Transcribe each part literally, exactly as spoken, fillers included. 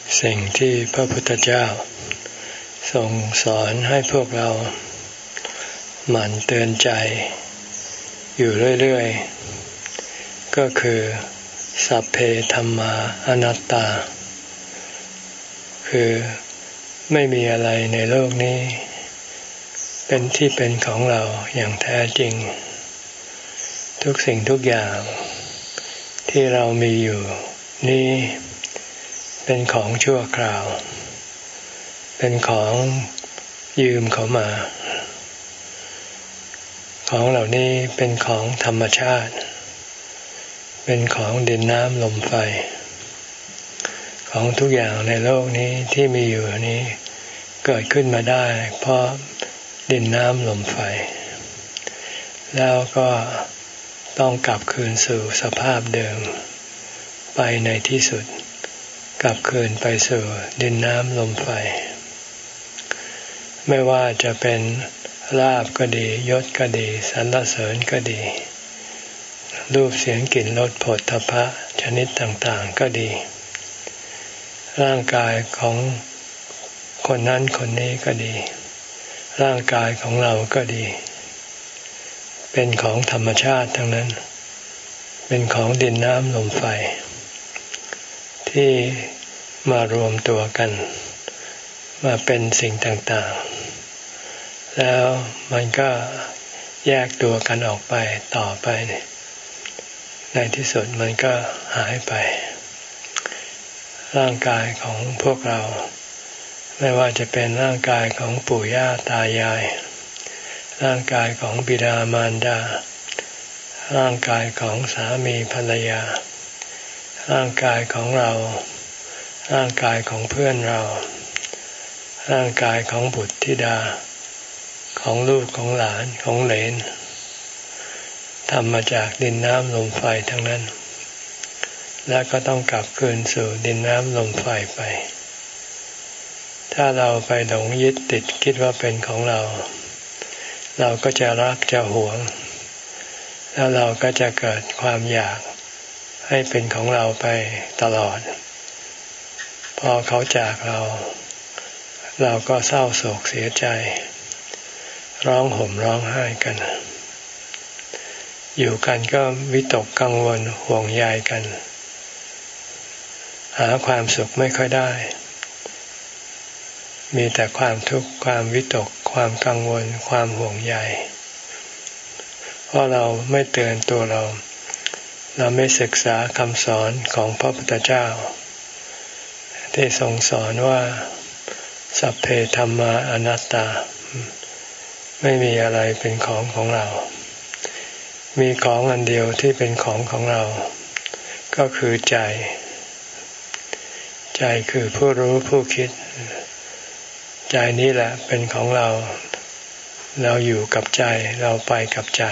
สิ่งที่พระพุทธเจ้าทรงสอนให้พวกเราหมั่นเตือนใจอยู่เรื่อยๆก็คือสัพเพธัมมาอนัตตาคือไม่มีอะไรในโลกนี้เป็นที่เป็นของเราอย่างแท้จริงทุกสิ่งทุกอย่างที่เรามีอยู่นี้เป็นของชั่วคราวเป็นของยืมเขามาของเหล่านี้เป็นของธรรมชาติเป็นของดินน้ำลมไฟของทุกอย่างในโลกนี้ที่มีอยู่นี้เกิดขึ้นมาได้เพราะดินน้ำลมไฟแล้วก็ต้องกลับคืนสู่สภาพเดิมไปในที่สุดกลับคืนไปสู่ดินน้ำลมไฟไม่ว่าจะเป็นลาภก็ดียศก็ดีสรรเสริญก็ดีรูปเสียงกลิ่นรสโผฏฐัพพะชนิดต่างๆก็ดีร่างกายของคนนั้นคนนี้ก็ดีร่างกายของเราก็ดีเป็นของธรรมชาติทั้งนั้นเป็นของดินน้ำลมไฟที่มารวมตัวกันมาเป็นสิ่งต่างๆแล้วมันก็แยกตัวกันออกไปต่อไปในที่สุดมันก็หายไปร่างกายของพวกเราไม่ว่าจะเป็นร่างกายของปู่ย่าตายายร่างกายของบิดามารดาร่างกายของสามีภรรยาร่างกายของเราร่างกายของเพื่อนเราร่างกายของบุตรธิดาของลูกของหลานของเหลนทำมาจากดินน้ำลมไฟทั้งนั้นและก็ต้องกลับคืนสู่ดินน้ำลมไฟไปถ้าเราไปหลงยึดติดคิดว่าเป็นของเราเราก็จะรักจะหวงแล้วเราก็จะเกิดความอยากให้เป็นของเราไปตลอดพอเขาจากเราเราก็เศร้าโศกเสียใจร้องห่มร้องไห้กันอยู่กันก็วิตกกังวลห่วงใยกันหาความสุขไม่ค่อยได้มีแต่ความทุกข์ความวิตกความกังวลความห่วงใยเพราะเราไม่เตือนตัวเราเราไม่ศึกษาคำสอนของพระพุทธเจ้าที่ทรงสอนว่าสัพเพธัมมาอนัตตาไม่มีอะไรเป็นของของเรามีของอันเดียวที่เป็นของของเราก็คือใจใจคือผู้รู้ผู้คิดใจนี้แหละเป็นของเราเราอยู่กับใจเราไปกับใจ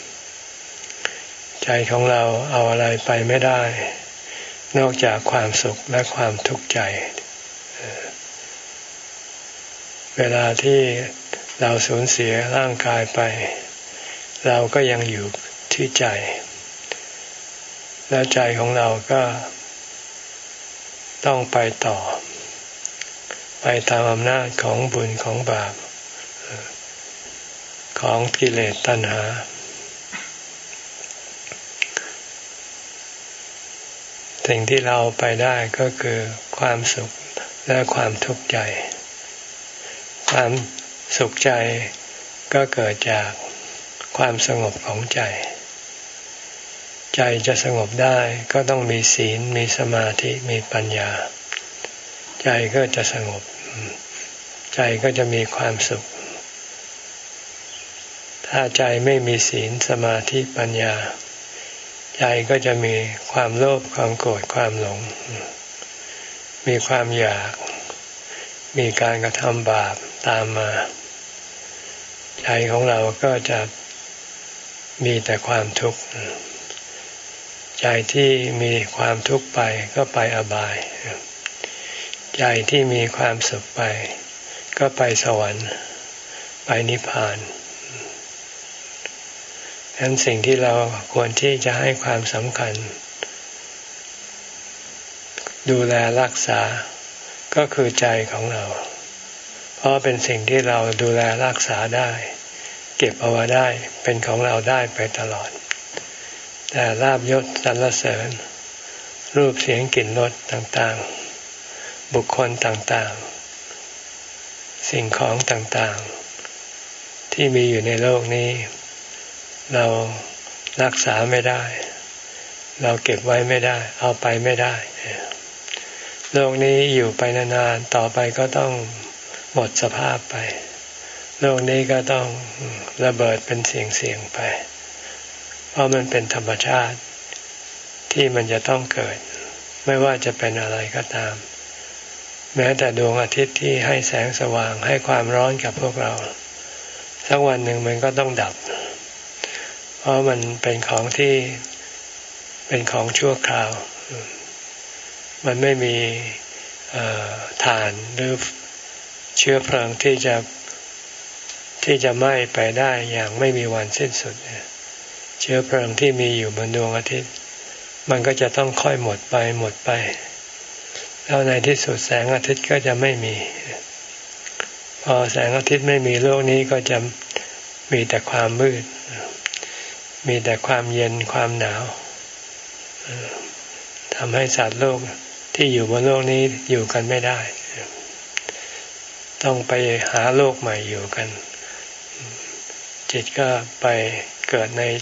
ใจของเราเอาอะไรไปไม่ได้นอกจากความสุขและความทุกข์ใจเวลาที่เราสูญเสียร่างกายไปเราก็ยังอยู่ที่ใจและใจของเราก็ต้องไปต่อไปตามอำนาจของบุญของบาปของกิเลสตัณหาสิ่งที่เราไปได้ก็คือความสุขและความทุกข์ใจความสุขใจก็เกิดจากความสงบของใจใจจะสงบได้ก็ต้องมีศีลมีสมาธิมีปัญญาใจก็จะสงบใจก็จะมีความสุขถ้าใจไม่มีศีลสมาธิปัญญาใจก็จะมีความโลภความโกรธความหลงมีความอยากมีการกระทำบาปตามมาใจของเราก็จะมีแต่ความทุกข์ใจที่มีความทุกข์ไปก็ไปอบายใจที่มีความสุขไปก็ไปสวรรค์ไปนิพพานฉะนั้นสิ่งที่เราควรที่จะให้ความสำคัญดูแลรักษาก็คือใจของเราเพราะเป็นสิ่งที่เราดูแลรักษาได้เก็บเอาไว้ได้เป็นของเราได้ไปตลอดแต่ลาภยศสรรเสริญรูปเสียงกลิ่นรสต่างๆบุคคลต่างๆสิ่งของต่างๆที่มีอยู่ในโลกนี้เรารักษาไม่ได้เราเก็บไว้ไม่ได้เอาไปไม่ได้โลกนี้อยู่ไปนานๆต่อไปก็ต้องหมดสภาพไปโลกนี้ก็ต้องระเบิดเป็นเสียงๆไปเพราะมันเป็นธรรมชาติที่มันจะต้องเกิดไม่ว่าจะเป็นอะไรก็ตามแม้แต่ดวงอาทิตย์ที่ให้แสงสว่างให้ความร้อนกับพวกเราสักวันหนึ่งมันก็ต้องดับเพราะมันเป็นของที่เป็นของชั่วคราวมันไม่มีถ่านหรือเชื้อเพลิงที่จะที่จะไหม้ไปได้อย่างไม่มีวันสิ้นสุดเชื้อเพลิงที่มีอยู่บนดวงอาทิตย์มันก็จะต้องค่อยหมดไปหมดไปแล้วในที่สุดแสงอาทิตย์ก็จะไม่มีพอแสงอาทิตย์ไม่มีโลกนี้ก็จะมีแต่ความมืดมีแต่ความเย็นความหนาวทำให้สัตว์โลกที่อยู่บนโลกนี้อยู่กันไม่ได้ต้องไปหาโลกใหม่อยู่กันจิตก็ไปเกิดใน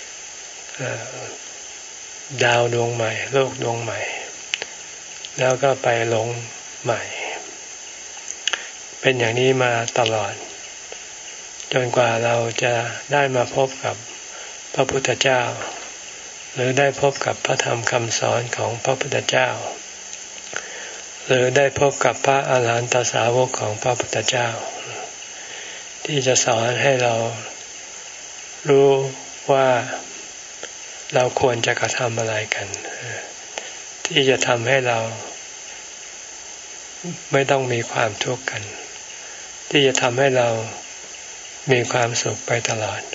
ดาวดวงใหม่โลกดวงใหม่แล้วก็ไปหลงใหม่เป็นอย่างนี้มาตลอดจนกว่าเราจะได้มาพบกับพระพุทธเจ้าหรือได้พบกับพระธรรมคำสอนของพระพุทธเจ้าหรือได้พบกับพระอาหารหันตสาวกของพระพุทธเจ้าที่จะสอนให้เรารู้ว่าเราควรจะกระทำอะไรกันที่จะทำให้เราไม่ต้องมีความทุกข์กันที่จะทำให้เรามีความสุขไปตลอด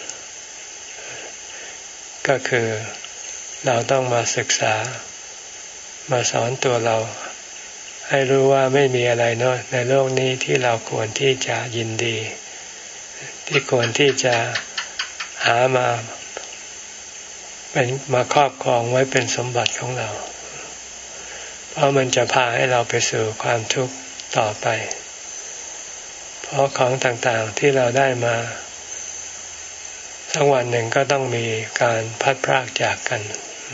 ก็คือเราต้องมาศึกษามาสอนตัวเราให้รู้ว่าไม่มีอะไรเนาะในโลกนี้ที่เราควรที่จะยินดีที่ควรที่จะหามาเป็นมาครอบครองไว้เป็นสมบัติของเราเพราะมันจะพาให้เราไปสู่ความทุกข์ต่อไปเพราะของต่างๆที่เราได้มาสักวันหนึ่งก็ต้องมีการพัดพรากจากกัน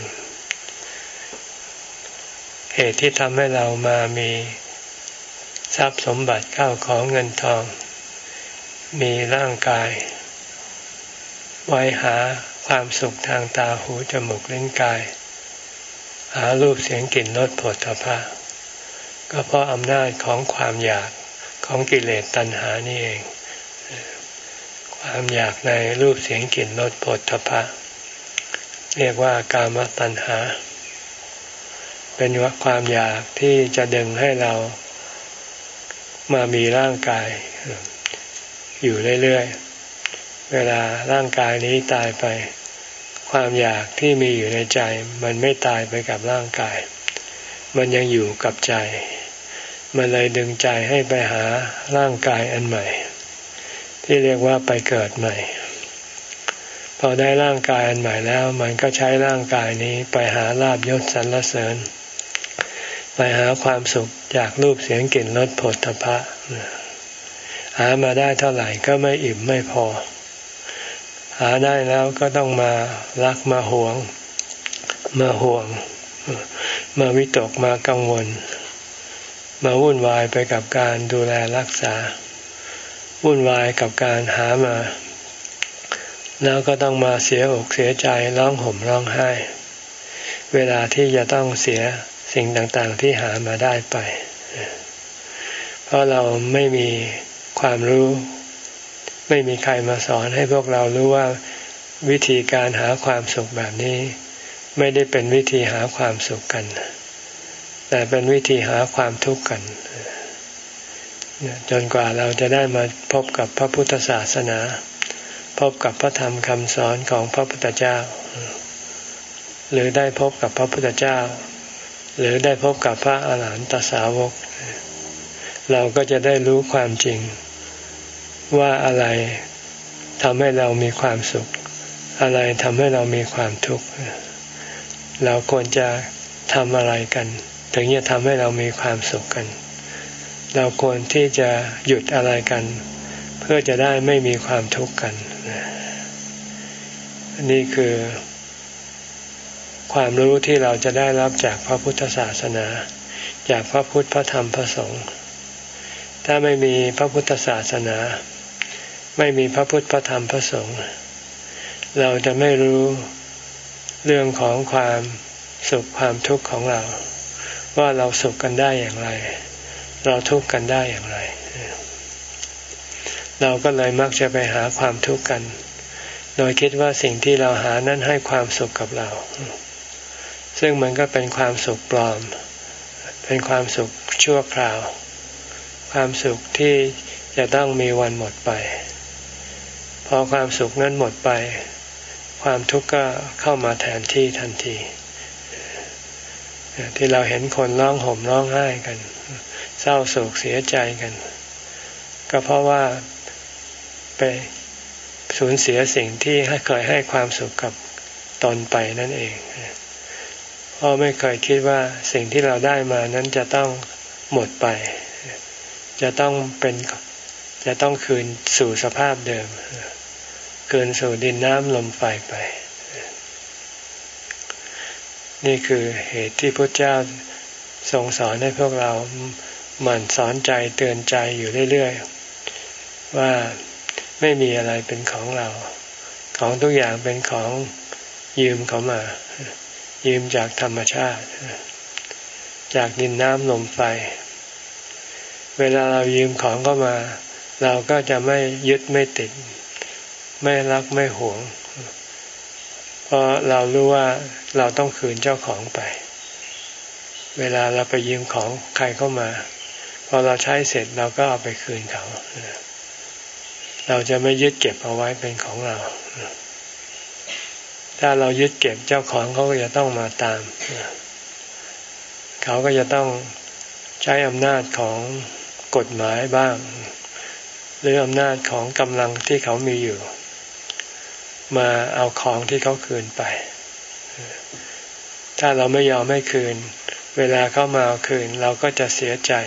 เหตุที่ทำให้เรามามีทรัพย์สมบัติข้าวของเงินทองมีร่างกายไว้หาความสุขทางตาหูจมูกลิ้นกายหารูปเสียงกลิ่นรสโผฏฐัพพะก็เพราะอำนาจของความอยากของกิเลสตัณหานี่เองความอยากในรูปเสียงกลิ่นรสโผฏฐัพพะเรียกว่ากามตัณหาเป็นความอยากที่จะดึงให้เรามามีร่างกายอยู่เรื่อยๆเวลาร่างกายนี้ตายไปความอยากที่มีอยู่ในใจมันไม่ตายไปกับร่างกายมันยังอยู่กับใจมันเลยดึงใจให้ไปหาร่างกายอันใหม่ที่เรียกว่าไปเกิดใหม่พอได้ร่างกายอันใหม่แล้วมันก็ใช้ร่างกายนี้ไปหาลาภยศสรรเสริญไปหาความสุขจากรูปเสียงกลิ่นรสโผฏฐัพพะหามาได้เท่าไหร่ก็ไม่อิ่มไม่พอหาได้แล้วก็ต้องมารักมาหวงมาห่วงมาวิตกมากังวลมาวุ่นวายไปกับการดูแลรักษาวุ่นวายกับการหามาแล้วก็ต้องมาเสียอกเสียใจร้องห่มร้องไห้เวลาที่จะต้องเสียสิ่งต่างๆที่หามาได้ไปเพราะเราไม่มีความรู้ไม่มีใครมาสอนให้พวกเรารู้ว่าวิธีการหาความสุขแบบนี้ไม่ได้เป็นวิธีหาความสุขกันแต่เป็นวิธีหาความทุกข์กันจนกว่าเราจะได้มาพบกับพระพุทธศาสนาพบกับพระธรรมคำสอนของพระพุทธเจ้าหรือได้พบกับพระพุทธเจ้าหรือได้พบกับพระอาหารหันตสาวกเราก็จะได้รู้ความจริงว่าอะไรทำให้เรามีความสุขอะไรทำให้เรามีความทุกข์เราควรจะทำอะไรกันถึงจะทำให้เรามีความสุขกันเราควรที่จะหยุดอะไรกันเพื่อจะได้ไม่มีความทุกข์กันนี่คือความรู้ที่เราจะได้รับจากพระพุทธศาสนาจากพระพุทธพระธรรมพระสงฆ์ถ้าไม่มีพระพุทธศาสนาไม่มีพระพุทธพระธรรมพระสงฆ์เราจะไม่รู้เรื่องของความสุขความทุกข์ของเราว่าเราสุขกันได้อย่างไรเราทุกข์กันได้อย่างไรเราก็เลยมักจะไปหาความทุกข์กันโดยคิดว่าสิ่งที่เราหานั้นให้ความสุขกับเราซึ่งมันก็เป็นความสุขปลอมเป็นความสุขชั่วคราวความสุขที่จะต้องมีวันหมดไปพอความสุขนั้นหมดไปความทุกข์ก็เข้ามาแทนที่ทันทีที่เราเห็นคนร้องห่มร้องไห้กันเศร้าโศกเสียใจกันก็เพราะว่าไปสูญเสียสิ่งที่เคยให้ความสุขกับตนไปนั่นเองเพราะไม่เคยคิดว่าสิ่งที่เราได้มานั้นจะต้องหมดไปจะต้องเป็นจะต้องคืนสู่สภาพเดิมคืนสู่ดินน้ำลมไฟไปนี่คือเหตุที่พระเจ้าทรงสอนให้พวกเราหมั่นสอนใจเตือนใจอยู่เรื่อยๆว่าไม่มีอะไรเป็นของเราของทุกอย่างเป็นของยืมเขามายืมจากธรรมชาติจากดินน้ำลมไฟเวลาเรายืมของเข้ามาเราก็จะไม่ยึดไม่ติดไม่รักไม่หวงเพราะเรารู้ว่าเราต้องคืนเจ้าของไปเวลาเราไปยืมของใครเข้ามาพอเราใช้เสร็จเราก็เอาไปคืนเขาเราจะไม่ยึดเก็บเอาไว้เป็นของเราถ้าเรายึดเก็บเจ้าของเขาก็จะต้องมาตามเขาก็จะต้องใช้อำนาจของกฎหมายบ้างหรืออำนาจของกำลังที่เขามีอยู่มาเอาของที่เขาคืนไปถ้าเราไม่ยอมให้คืนเวลาเขามาเอาคืนเราก็จะเสียใจ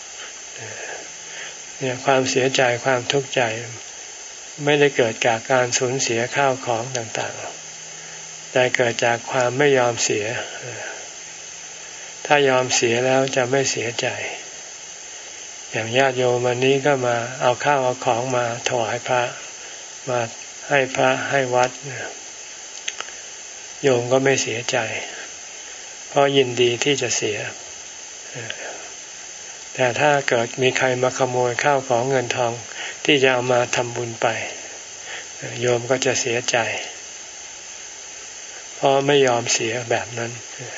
เนี่ยความเสียใจความทุกข์ใจไม่ได้เกิดจากการสูญเสียข้าวของต่างๆแต่เกิดจากความไม่ยอมเสียถ้ายอมเสียแล้วจะไม่เสียใจอย่างญาติโยมวันนี้ก็มาเอาข้าวเอาของมาถวายพระมาให้พระให้วัดโยมก็ไม่เสียใจเพราะยินดีที่จะเสียแต่ถ้าเกิดมีใครมาขโมยข้าวของเงินทองที่จะเอามาทำบุญไปโยมก็จะเสียใจเพราะไม่ยอมเสียแบบนั้น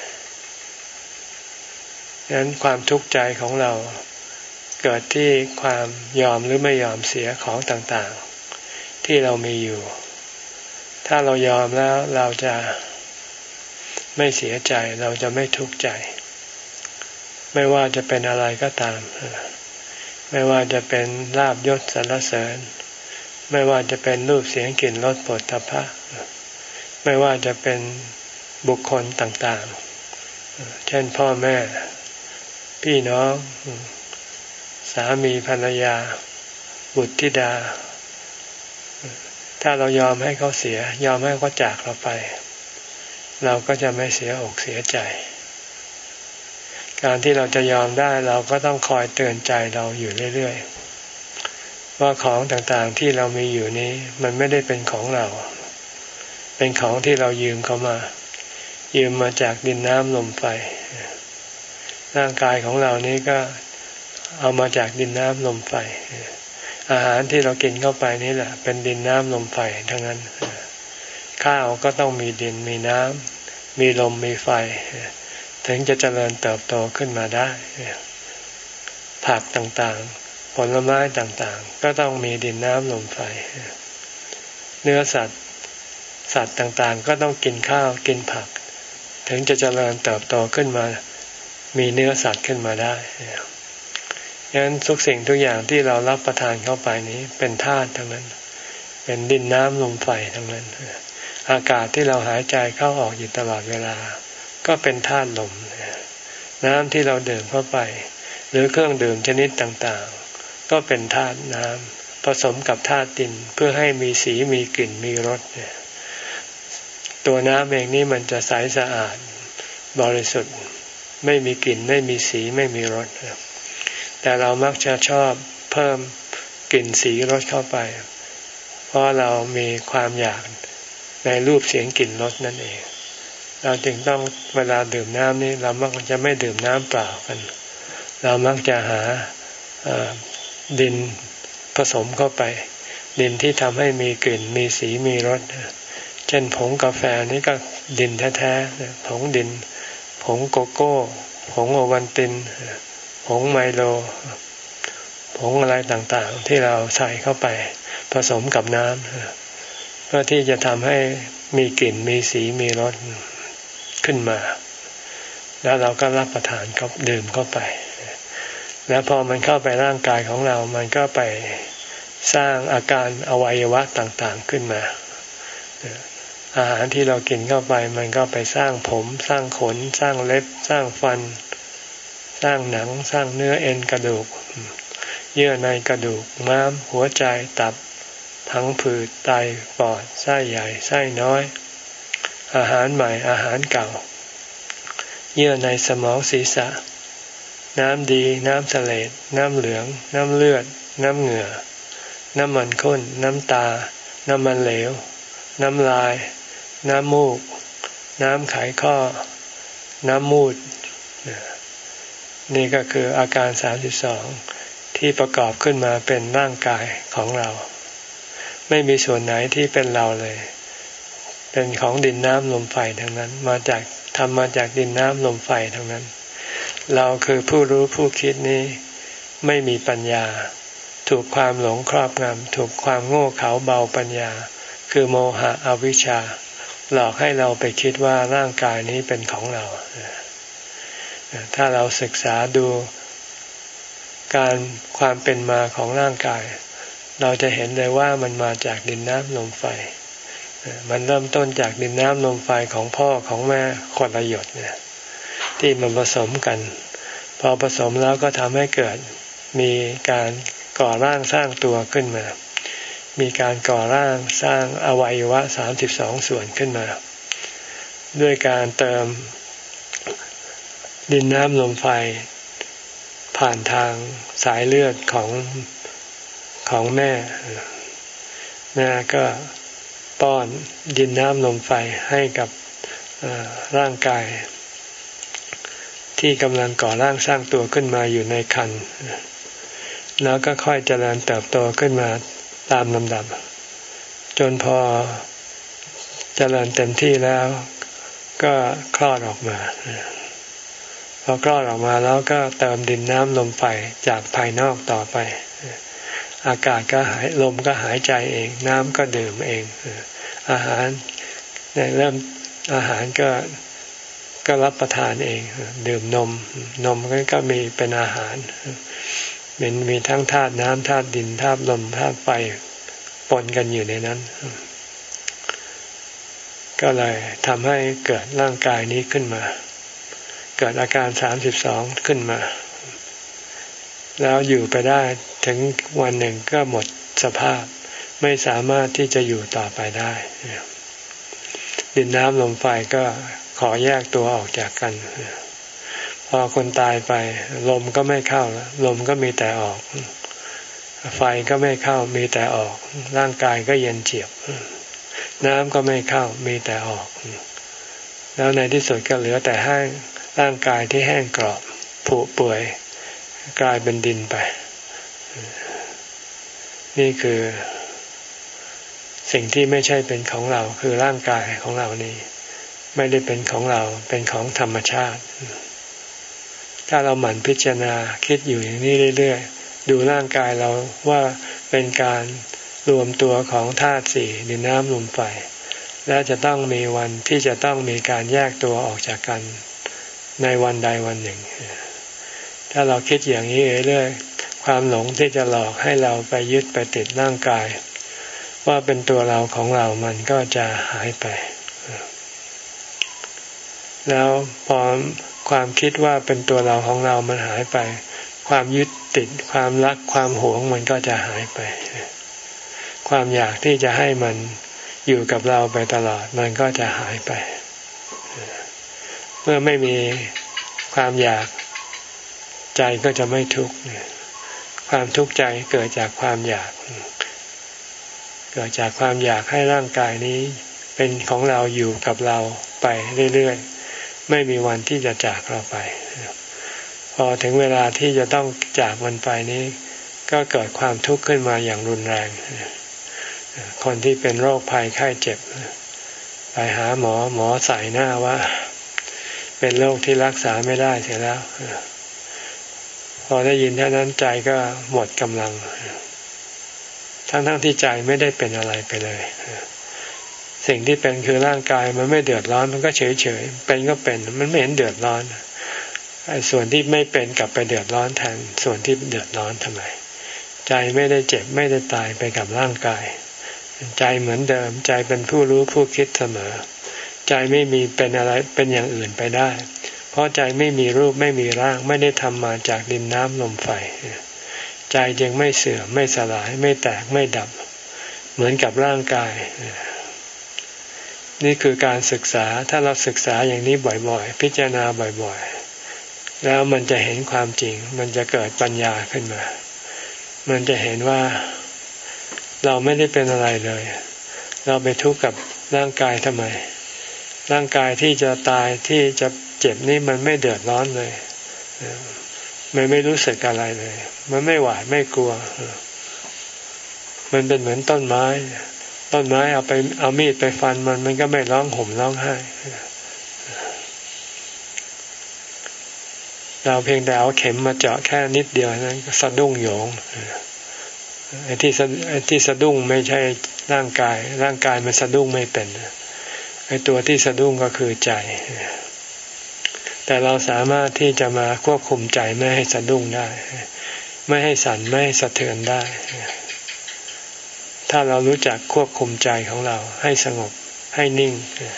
ดังนั้นความทุกข์ใจของเราเกิดที่ความยอมหรือไม่ยอมเสียของต่างๆที่เรามีอยู่ถ้าเรายอมแล้วเราจะไม่เสียใจเราจะไม่ทุกข์ใจไม่ว่าจะเป็นอะไรก็ตามไม่ว่าจะเป็นลาภยศสรรเสริญไม่ว่าจะเป็นรูปเสียงกลิ่นรสโผฏฐัพพะไม่ว่าจะเป็นบุคคลต่างๆเช่นพ่อแม่พี่น้องสามีภรรยาบุตรธิดาถ้าเรายอมให้เขาเสียยอมให้เขาจากเราไปเราก็จะไม่เสียอกเสียใจการที่เราจะยอมได้เราก็ต้องคอยเตือนใจเราอยู่เรื่อยๆว่าของต่างๆที่เรามีอยู่นี้มันไม่ได้เป็นของเราเป็นของที่เรายืมเขามายืมมาจากดินน้ำลมไฟร่างกายของเรานี้ก็เอามาจากดินน้ำลมไฟอาหารที่เรากินเข้าไปนี่แหละเป็นดินน้ำลมไฟทั้งนั้นข้าวก็ต้องมีดินมีน้ำมีลมมีไฟถึงจะเจริญเติบโตขึ้นมาได้ผักต่างๆผลไม้ต่างๆก็ต้องมีดินน้ำลมไฟเนื้อสัตว์สัตว์ต่างๆก็ต้องกินข้าวกินผักถึงจะเจริญเติบโตขึ้นมามีเนื้อสัตว์ขึ้นมาได้ฉะนั้นทุกสิ่งทุกอย่างที่เรารับประทานเข้าไปนี้เป็นธาตุทั้งนั้นเป็นดินน้ำลมไฟทั้งนั้นอากาศที่เราหายใจเข้าออกอยู่ตลอดเวลาก็เป็นธาตุลมน้ำที่เราดื่มเข้าไปหรือเครื่องดื่มชนิดต่างๆก็เป็นธาตุน้ำผสมกับธาตุดินเพื่อให้มีสีมีกลิ่นมีรสตัวน้ำเองนี่มันจะใสสะอาดบริสุทธิ์ไม่มีกลิ่นไม่มีสีไม่มีรสแต่เรามักจะชอบเพิ่มกลิ่นสีรสเข้าไปเพราะเรามีความอยากในรูปเสียงกลิ่นรสนั่นเองเราจึงต้องเวลาดื่มน้ำนี่เรามักจะไม่ดื่มน้ำเปล่ากันเรามักจะหาดินผสมเข้าไปดินที่ทำให้มีกลิ่นมีสีมีรสเช่นผงกาแฟนี่ก็ดินแท้ๆผงดินผงโกโก้ผงโอวัลตินผงไมโลผงอะไรต่างๆที่เราใส่เข้าไปผสมกับน้ำเพื่อที่จะทำให้มีกลิ่นมีสีมีรสขึ้นมาแล้วเราก็รับประทานก็ดื่มเข้าไปแล้วพอมันเข้าไปร่างกายของเรามันก็ไปสร้างอาการอวัยวะต่างๆขึ้นมาอาหารที่เรากินเข้าไปมันก็ไปสร้างผมสร้างขนสร้างเล็บสร้างฟันสร้างหนังสร้างเนื้อเอ็นกระดูกเยื่อในกระดูกม้ามหัวใจตับพังผืดไตปอดไส้ใหญ่ไส้น้อยอาหารใหม่อาหารเก่าเยื่อในสมองศีรษะน้ำดีน้ำเสลดน้ำเหลืองน้ำเลือดน้ำเหงื่อน้ำมันข้นน้ำตาน้ำมันเหลวน้ำลายน้ำมูกน้ำไขข้อน้ำมูดนี่ก็คืออาการสามสิบสองที่ประกอบขึ้นมาเป็นร่างกายของเราไม่มีส่วนไหนที่เป็นเราเลยเป็นของดินน้ำลมไฟทั้งนั้นมาจากทำมาจากดินน้ำลมไฟทั้งนั้นเราคือผู้รู้ผู้คิดนี้ไม่มีปัญญาถูกความหลงครอบงำถูกความโง่เขลาเบาปัญญาคือโมหะอวิชชาหลอกให้เราไปคิดว่าร่างกายนี้เป็นของเราถ้าเราศึกษาดูการความเป็นมาของร่างกายเราจะเห็นเลยว่ามันมาจากดินน้ำลมไฟมันเริ่มต้นจากดินน้ำลมไฟของพ่อของแม่คนละหยดเนี่ยที่มันผสมกันพอผสมแล้วก็ทำให้เกิดมีการก่อร่างสร้างตัวขึ้นมามีการก่อร่างสร้างอวัยวะสามสิบสองส่วนขึ้นมาด้วยการเติมดินน้ำลมไฟผ่านทางสายเลือดของของแม่แม่ก็ป้อนดินน้ำลมไฟให้กับร่างกายที่กำลังก่อร่างสร้างตัวขึ้นมาอยู่ในครรภ์แล้วก็ค่อยเจริญเติบโตขึ้นมาตามลำดับจนพอเจริญเต็มที่แล้วก็คลอดออกมาพอคลอดออกมาแล้วก็เติมดินน้ำลมไฟจากภายนอกต่อไปอากาศก็หายลมก็หายใจเองน้ำก็ดื่มเองอาหารเริ่มอาหารก็ก็รับประทานเองดื่มนมนมก็มีเป็นอาหารมันมีทั้งธาตุน้ำธาตุดินธาตุลมธาตุไฟปนกันอยู่ในนั้นก็เลยทำให้เกิดร่างกายนี้ขึ้นมาเกิดอาการสามสิบสองขึ้นมาแล้วอยู่ไปได้ถึงวันหนึ่งก็หมดสภาพไม่สามารถที่จะอยู่ต่อไปได้ดินน้ำลมไฟก็ขอแยกตัวออกจากกันพอคนตายไปลมก็ไม่เข้าแล้วลมก็มีแต่ออกไฟก็ไม่เข้ามีแต่ออกร่างกายก็เย็นเฉียบน้ำก็ไม่เข้ามีแต่ออกแล้วในที่สุดก็เหลือแต่แห้งร่างกายที่แห้งกรอบผุเปื่อยกลายเป็นดินไปนี่คือสิ่งที่ไม่ใช่เป็นของเราคือร่างกายของเรานี่ไม่ได้เป็นของเราเป็นของธรรมชาติถ้าเราหมั่นพิจารณาคิดอยู่อย่างนี้เรื่อยๆดูร่างกายเราว่าเป็นการรวมตัวของธาตุสี่ดินน้ำลมไฟและจะต้องมีวันที่จะต้องมีการแยกตัวออกจากกันในวันใดวันหนึ่งถ้าเราคิดอย่างนี้เรื่อยความหลงที่จะหลอกให้เราไปยึดไปติดร่างกายว่าเป็นตัวเราของเรามันก็จะหายไปแล้วพอความคิดว่าเป็นตัวเราของเรามันหายไปความยึดติดความรักความหวงมันก็จะหายไปความอยากที่จะให้มันอยู่กับเราไปตลอดมันก็จะหายไปเมื่อไม่มีความอยากใจก็จะไม่ทุกข์ความทุกข์ใจเกิดจากความอยากเกิดจากความอยากให้ร่างกายนี้เป็นของเราอยู่กับเราไปเรื่อยๆไม่มีวันที่จะจากเราไปพอถึงเวลาที่จะต้องจากมันไปนี้ก็เกิดความทุกข์ขึ้นมาอย่างรุนแรงคนที่เป็นโรคภัยไข้เจ็บไปหาหมอหมอใส่หน้าว่าเป็นโรคที่รักษาไม่ได้เสียแล้วพอได้ยินเท่านั้นใจก็หมดกำลังทั้งๆที่ใจไม่ได้เป็นอะไรไปเลยสิ่งที่เป็นคือร่างกายมันไม่เดือดร้อนมันก็เฉยๆเป็นก็เป็นมันไม่เห็นเดือดร้อนไอ้ส่วนที่ไม่เป็นกลับไปเดือดร้อนแทนส่วนที่เดือดร้อนทำไมใจไม่ได้เจ็บไม่ได้ตายไปกับร่างกายใจเหมือนเดิมใจเป็นผู้รู้ผู้คิดเสมอใจไม่มีเป็นอะไรเป็นอย่างอื่นไปได้เพราะใจไม่มีรูปไม่มีร่างไม่ได้ทำมาจากดินน้ำลมไฟใจจึงไม่เสื่อมไม่สลายไม่แตกไม่ดับเหมือนกับร่างกายนี่คือการศึกษาถ้าเราศึกษาอย่างนี้บ่อยๆพิจารณาบ่อยๆแล้วมันจะเห็นความจริงมันจะเกิดปัญญาขึ้นมามันจะเห็นว่าเราไม่ได้เป็นอะไรเลยเราไปทุกข์กับร่างกายทำไมร่างกายที่จะตายที่จะเจ็บนี่มันไม่เดือดร้อนเลยมันไม่รู้สึกอะไรเลยมันไม่หวาดไม่กลัวมันเป็นเหมือนต้นไม้ต้นไม้เอาไปเอามีดไปฟันมันมันก็ไม่ร้องห่มร้องไห้เราเพียงแต่เอาเข็มมาเจาะแค่นิดเดียวนั้นก็สะดุ้งโหยงไอ้ที่ไอ้ที่สะดุ้งไม่ใช่ร่างกายร่างกายมันสะดุ้งไม่เป็นไอ้ตัวที่สะดุ้งก็คือใจแต่เราสามารถที่จะมาควบคุมใจไม่ให้สะดุ้งได้ไม่ให้สั่นไม่ให้สะเทือนได้ถ้าเรารู้จักควบคุมใจของเราให้สงบให้นิ่ง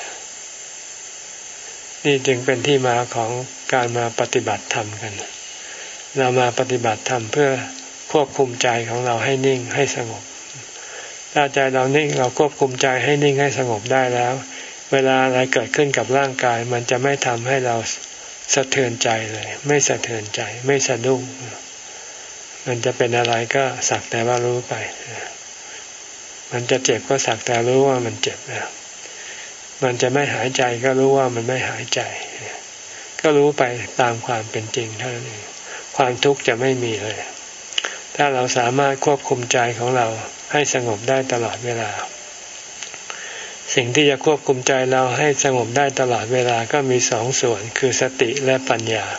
นี่จึงเป็นที่มาของการมาปฏิบัติธรรมกันเรามาปฏิบัติธรรมเพื่อควบคุมใจของเราให้นิ่งให้สงบถ้าใจเรานิ่งเราควบคุมใจให้นิ่งให้สงบได้แล้วเวลาอะไรเกิดขึ้นกับร่างกายมันจะไม่ทำให้เราสะเทือนใจเลยไม่สะเทือนใจไม่สะดุ้งมันจะเป็นอะไรก็สักแต่ว่ารู้ไปมันจะเจ็บก็สักแต่รู้ว่ามันเจ็บมันจะไม่หายใจก็รู้ว่ามันไม่หายใจก็รู้ไปตามความเป็นจริงเท่านั้นเองความทุกข์จะไม่มีเลยถ้าเราสามารถควบคุมใจของเราให้สงบได้ตลอดเวลาสิ่งที่จะควบคุมใจเราให้สงบได้ตลอดเวลาก็มีสองส่วนคือสติและปัญญา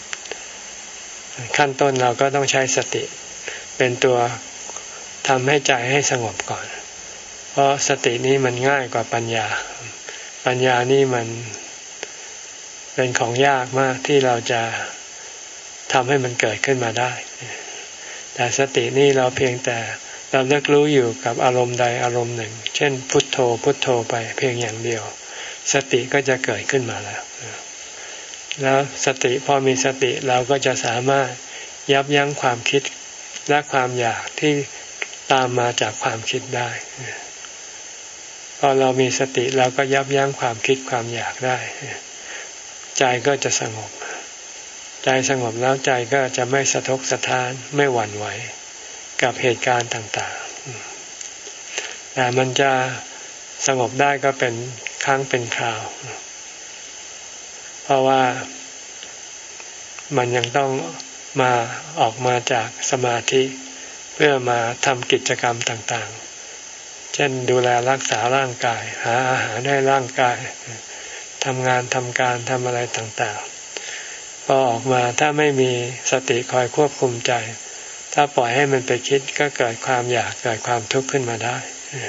ขั้นต้นเราก็ต้องใช้สติเป็นตัวทำให้ใจให้สงบก่อนเพราะสตินี้มันง่ายกว่าปัญญาปัญญานี่มันเป็นของยากมากที่เราจะทำให้มันเกิดขึ้นมาได้แต่สตินี่เราเพียงแต่เราเลือกรู้อยู่กับอารมณ์ใดอารมณ์หนึ่งเช่นพุทโธพุทโธไปเพียงอย่างเดียวสติก็จะเกิดขึ้นมาแล้วแล้วสติพอมีสติเราก็จะสามารถยับยั้งความคิดและความอยากที่ตามมาจากความคิดได้พอเรามีสติเราก็ยับยั้งความคิดความอยากได้ใจก็จะสงบใจสงบแล้วใจก็จะไม่สะทกสะท้านไม่หวั่นไหวกับเหตุการณ์ต่างๆแต่มันจะสงบได้ก็เป็นครั้งเป็นคราวเพราะว่ามันยังต้องมาออกมาจากสมาธิเพื่อมาทำกิจกรรมต่างๆเช่นดูแลรักษาร่างกายหาอาหารให้ร่างกายทำงานทำการทำอะไรต่างๆพอออกมาถ้าไม่มีสติคอยควบคุมใจถ้าปล่อยให้มันไปคิดก็เกิดความอยากเกิดความทุกข์ขึ้นมาได้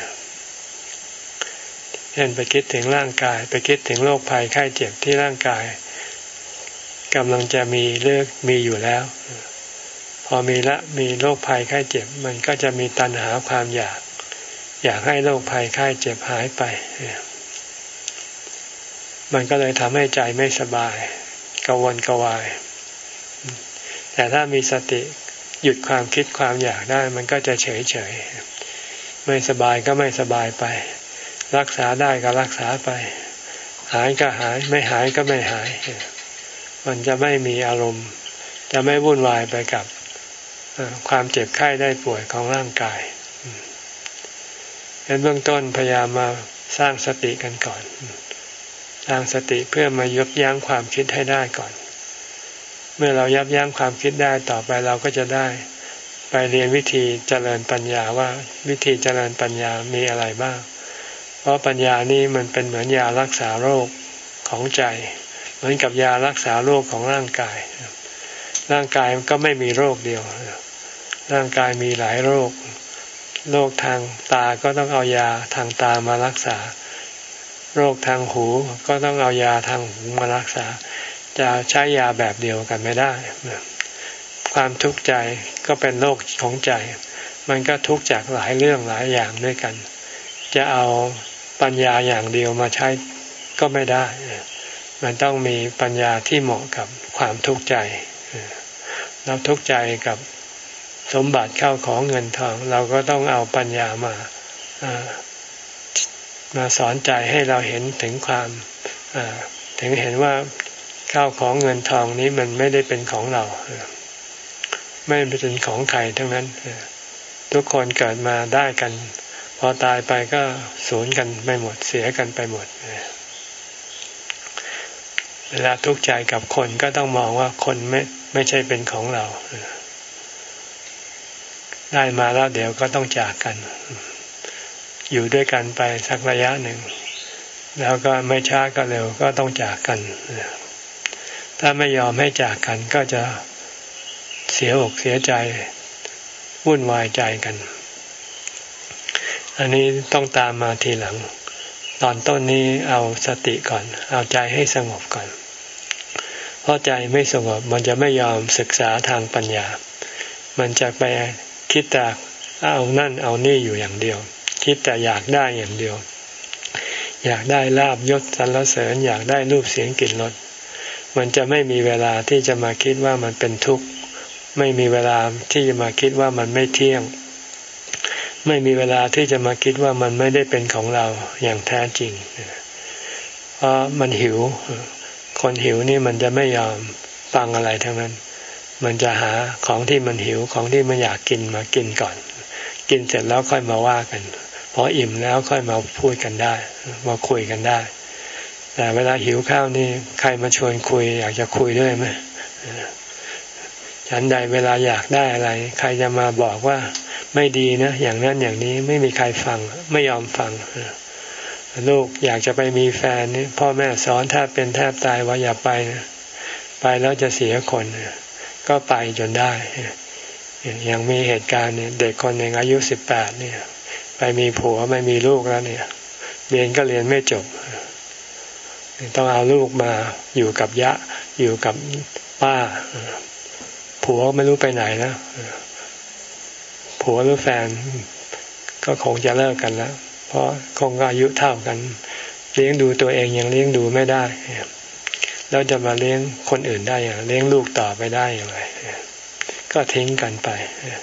เช่นไปคิดถึงร่างกายไปคิดถึงโรคภัยไข้เจ็บที่ร่างกายกำลังจะมีเลือกมีอยู่แล้วพพอมีละมีโรคภัยไข้เจ็บมันก็จะมีตัณหาความอยากอยากให้โรคภัยไข้เจ็บหายไปมันก็เลยทำให้ใจไม่สบายกังวลกวายแต่ถ้ามีสติหยุดความคิดความอยากได้มันก็จะเฉยเฉยไม่สบายก็ไม่สบายไปรักษาได้ก็รักษาไปหายก็หายไม่หายก็ไม่หายมันจะไม่มีอารมณ์จะไม่วุ่นวายไปกับความเจ็บไข้ได้ป่วยของร่างกายในเบื้องต้นพยายามมาสร้างสติกันก่อนสร้างสติเพื่อมายับยั้งความคิดให้ได้ก่อนเมื่อเรายับยั้งความคิดได้ต่อไปเราก็จะได้ไปเรียนวิธีเจริญปัญญาว่าวิธีเจริญปัญญามีอะไรบ้างเพราะปัญญานี้มันเป็นเหมือนยารักษาโรคของใจเหมือนกับยารักษาโรคของร่างกายร่างกายก็ไม่มีโรคเดียวร่างกายมีหลายโรคโรคทางตาก็ต้องเอายาทางตามารักษาโรคทางหูก็ต้องเอายาทางหูมารักษาจะใช้ยาแบบเดียวกันไม่ได้ความทุกข์ใจก็เป็นโรคของใจมันก็ทุกข์จากหลายเรื่องหลายอย่างด้วยกันจะเอาปัญญาอย่างเดียวมาใช้ก็ไม่ได้มันต้องมีปัญญาที่เหมาะกับความทุกข์ใจเราทุกข์ใจกับสมบัติเข้าของเงินทองเราก็ต้องเอาปัญญามามาสอนใจให้เราเห็นถึงความถึงเห็นว่าข้าวของเงินทองนี้มันไม่ได้เป็นของเราไม่เป็นของใครทั้งนั้นทุกคนเกิดมาได้กันพอตายไปก็สูญกันไปหมดเสียกันไปหมดเวลาทุกข์ใจกับคนก็ต้องมองว่าคนไม่ไม่ใช่เป็นของเราได้มาแล้วเดี๋ยวก็ต้องจากกันอยู่ด้วยกันไปสักระยะหนึ่งแล้วก็ไม่ช้าก็เร็วก็ต้องจากกันถ้าไม่ยอมให้จากกันก็จะเสียอกเสียใจวุ่นวายใจกันอันนี้ต้องตามมาทีหลังตอนต้นนี้เอาสติก่อนเอาใจให้สงบก่อนเพราะใจไม่สงบมันจะไม่ยอมศึกษาทางปัญญามันจะไปคิดแต่เอานั่นเอานี่อยู่อย่างเดียวคิดแต่อยากได้อย่างเดียวอยากได้ลาภยศสรรเสริญอยากได้รูปเสียงกลิ่นรสมันจะไม่มีเวลาที่จะมาคิดว่ามันเป็นทุกข์ไม่มีเวลาที่จะมาคิดว่ามันไม่เที่ยงไม่มีเวลาที่จะมาคิดว่ามันไม่ได้เป็นของเราอย่างแท้จริงเพราะมันหิวคนหิวนี่มันจะไม่ยอมฟังอะไรทั้งนั้นมันจะหาของที่มันหิวของที่มันอยากกินมากินก่อนกินเสร็จแล้วค่อยมาว่ากันพออิ่มแล้วค่อยมาพูดกันได้มาคุยกันได้แต่เวลาหิวข้าวนี่ใครมาชวนคุยอยากจะคุยด้วยไหมฉันใดเวลาอยากได้อะไรใครจะมาบอกว่าไม่ดีนะอย่างนั้นอย่างนี้ไม่มีใครฟังไม่ยอมฟังลูกอยากจะไปมีแฟนนี่พ่อแม่สอนแทบเป็นแทบตายว่าอย่าไปนะไปแล้วจะเสียคนก็ไปจนได้อย่างมีเหตุการณ์เนี่ยเด็กคนหนึ่งอายุสิบแปดเนี่ยไปมีผัวไม่มีลูกแล้วเนี่ยเรียนก็เรียนไม่จบต้องเอาลูกมาอยู่กับยะอยู่กับป้าผัวไม่รู้ไปไหนแล้วผัวหรือแฟนก็คงจะเลิกกันแล้วเพราะคงอายุเท่ากันเลี้ยงดูตัวเองยังเลี้ยงดูไม่ได้แล้วจะมาเลี้ยงคนอื่นได้อย่างเลี้ยงลูกต่อไปได้อย่างไรก็ทิ้งกันไป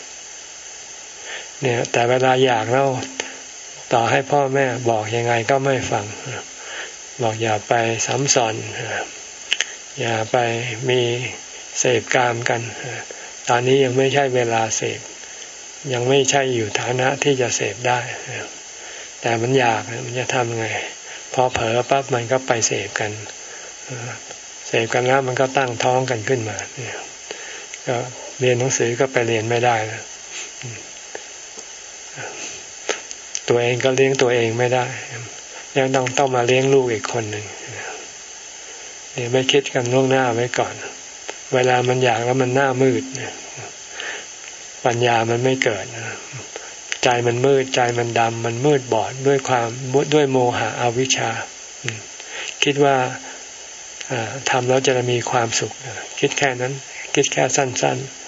เนี่ยแต่เวลาอยากแล้วต่อให้พ่อแม่บอกยังไงก็ไม่ฟังบอกอย่าไปซ้ำซ้อนอย่าไปมีเสพกามกันตอนนี้ยังไม่ใช่เวลาเสพยังไม่ใช่อยู่ฐานะที่จะเสพได้แต่มันอยากมันจะทำไงพอเผลอปั๊บมันก็ไปเสพกันเสพกันแล้วมันก็ตั้งท้องกันขึ้นมาก็เรียนหนังสือก็ไปเรียนไม่ได้แล้วตัวเองก็เลี้ยงตัวเองไม่ได้ยังต้องต้องมาเลี้ยงลูกอีกคนหนึ่งเนี่ยไม่คิดกันล่วงหน้าไว้ก่อนเวลามันอยากแล้วมันหน้ามืดปัญญามันไม่เกิดใจมันมืดใจมันดำมันมืดบอดด้วยความด้วยโมหะอวิชชาคิดว่าทำแล้วจะมีความสุขคิดแค่นั้นคิดแค่สั้นๆ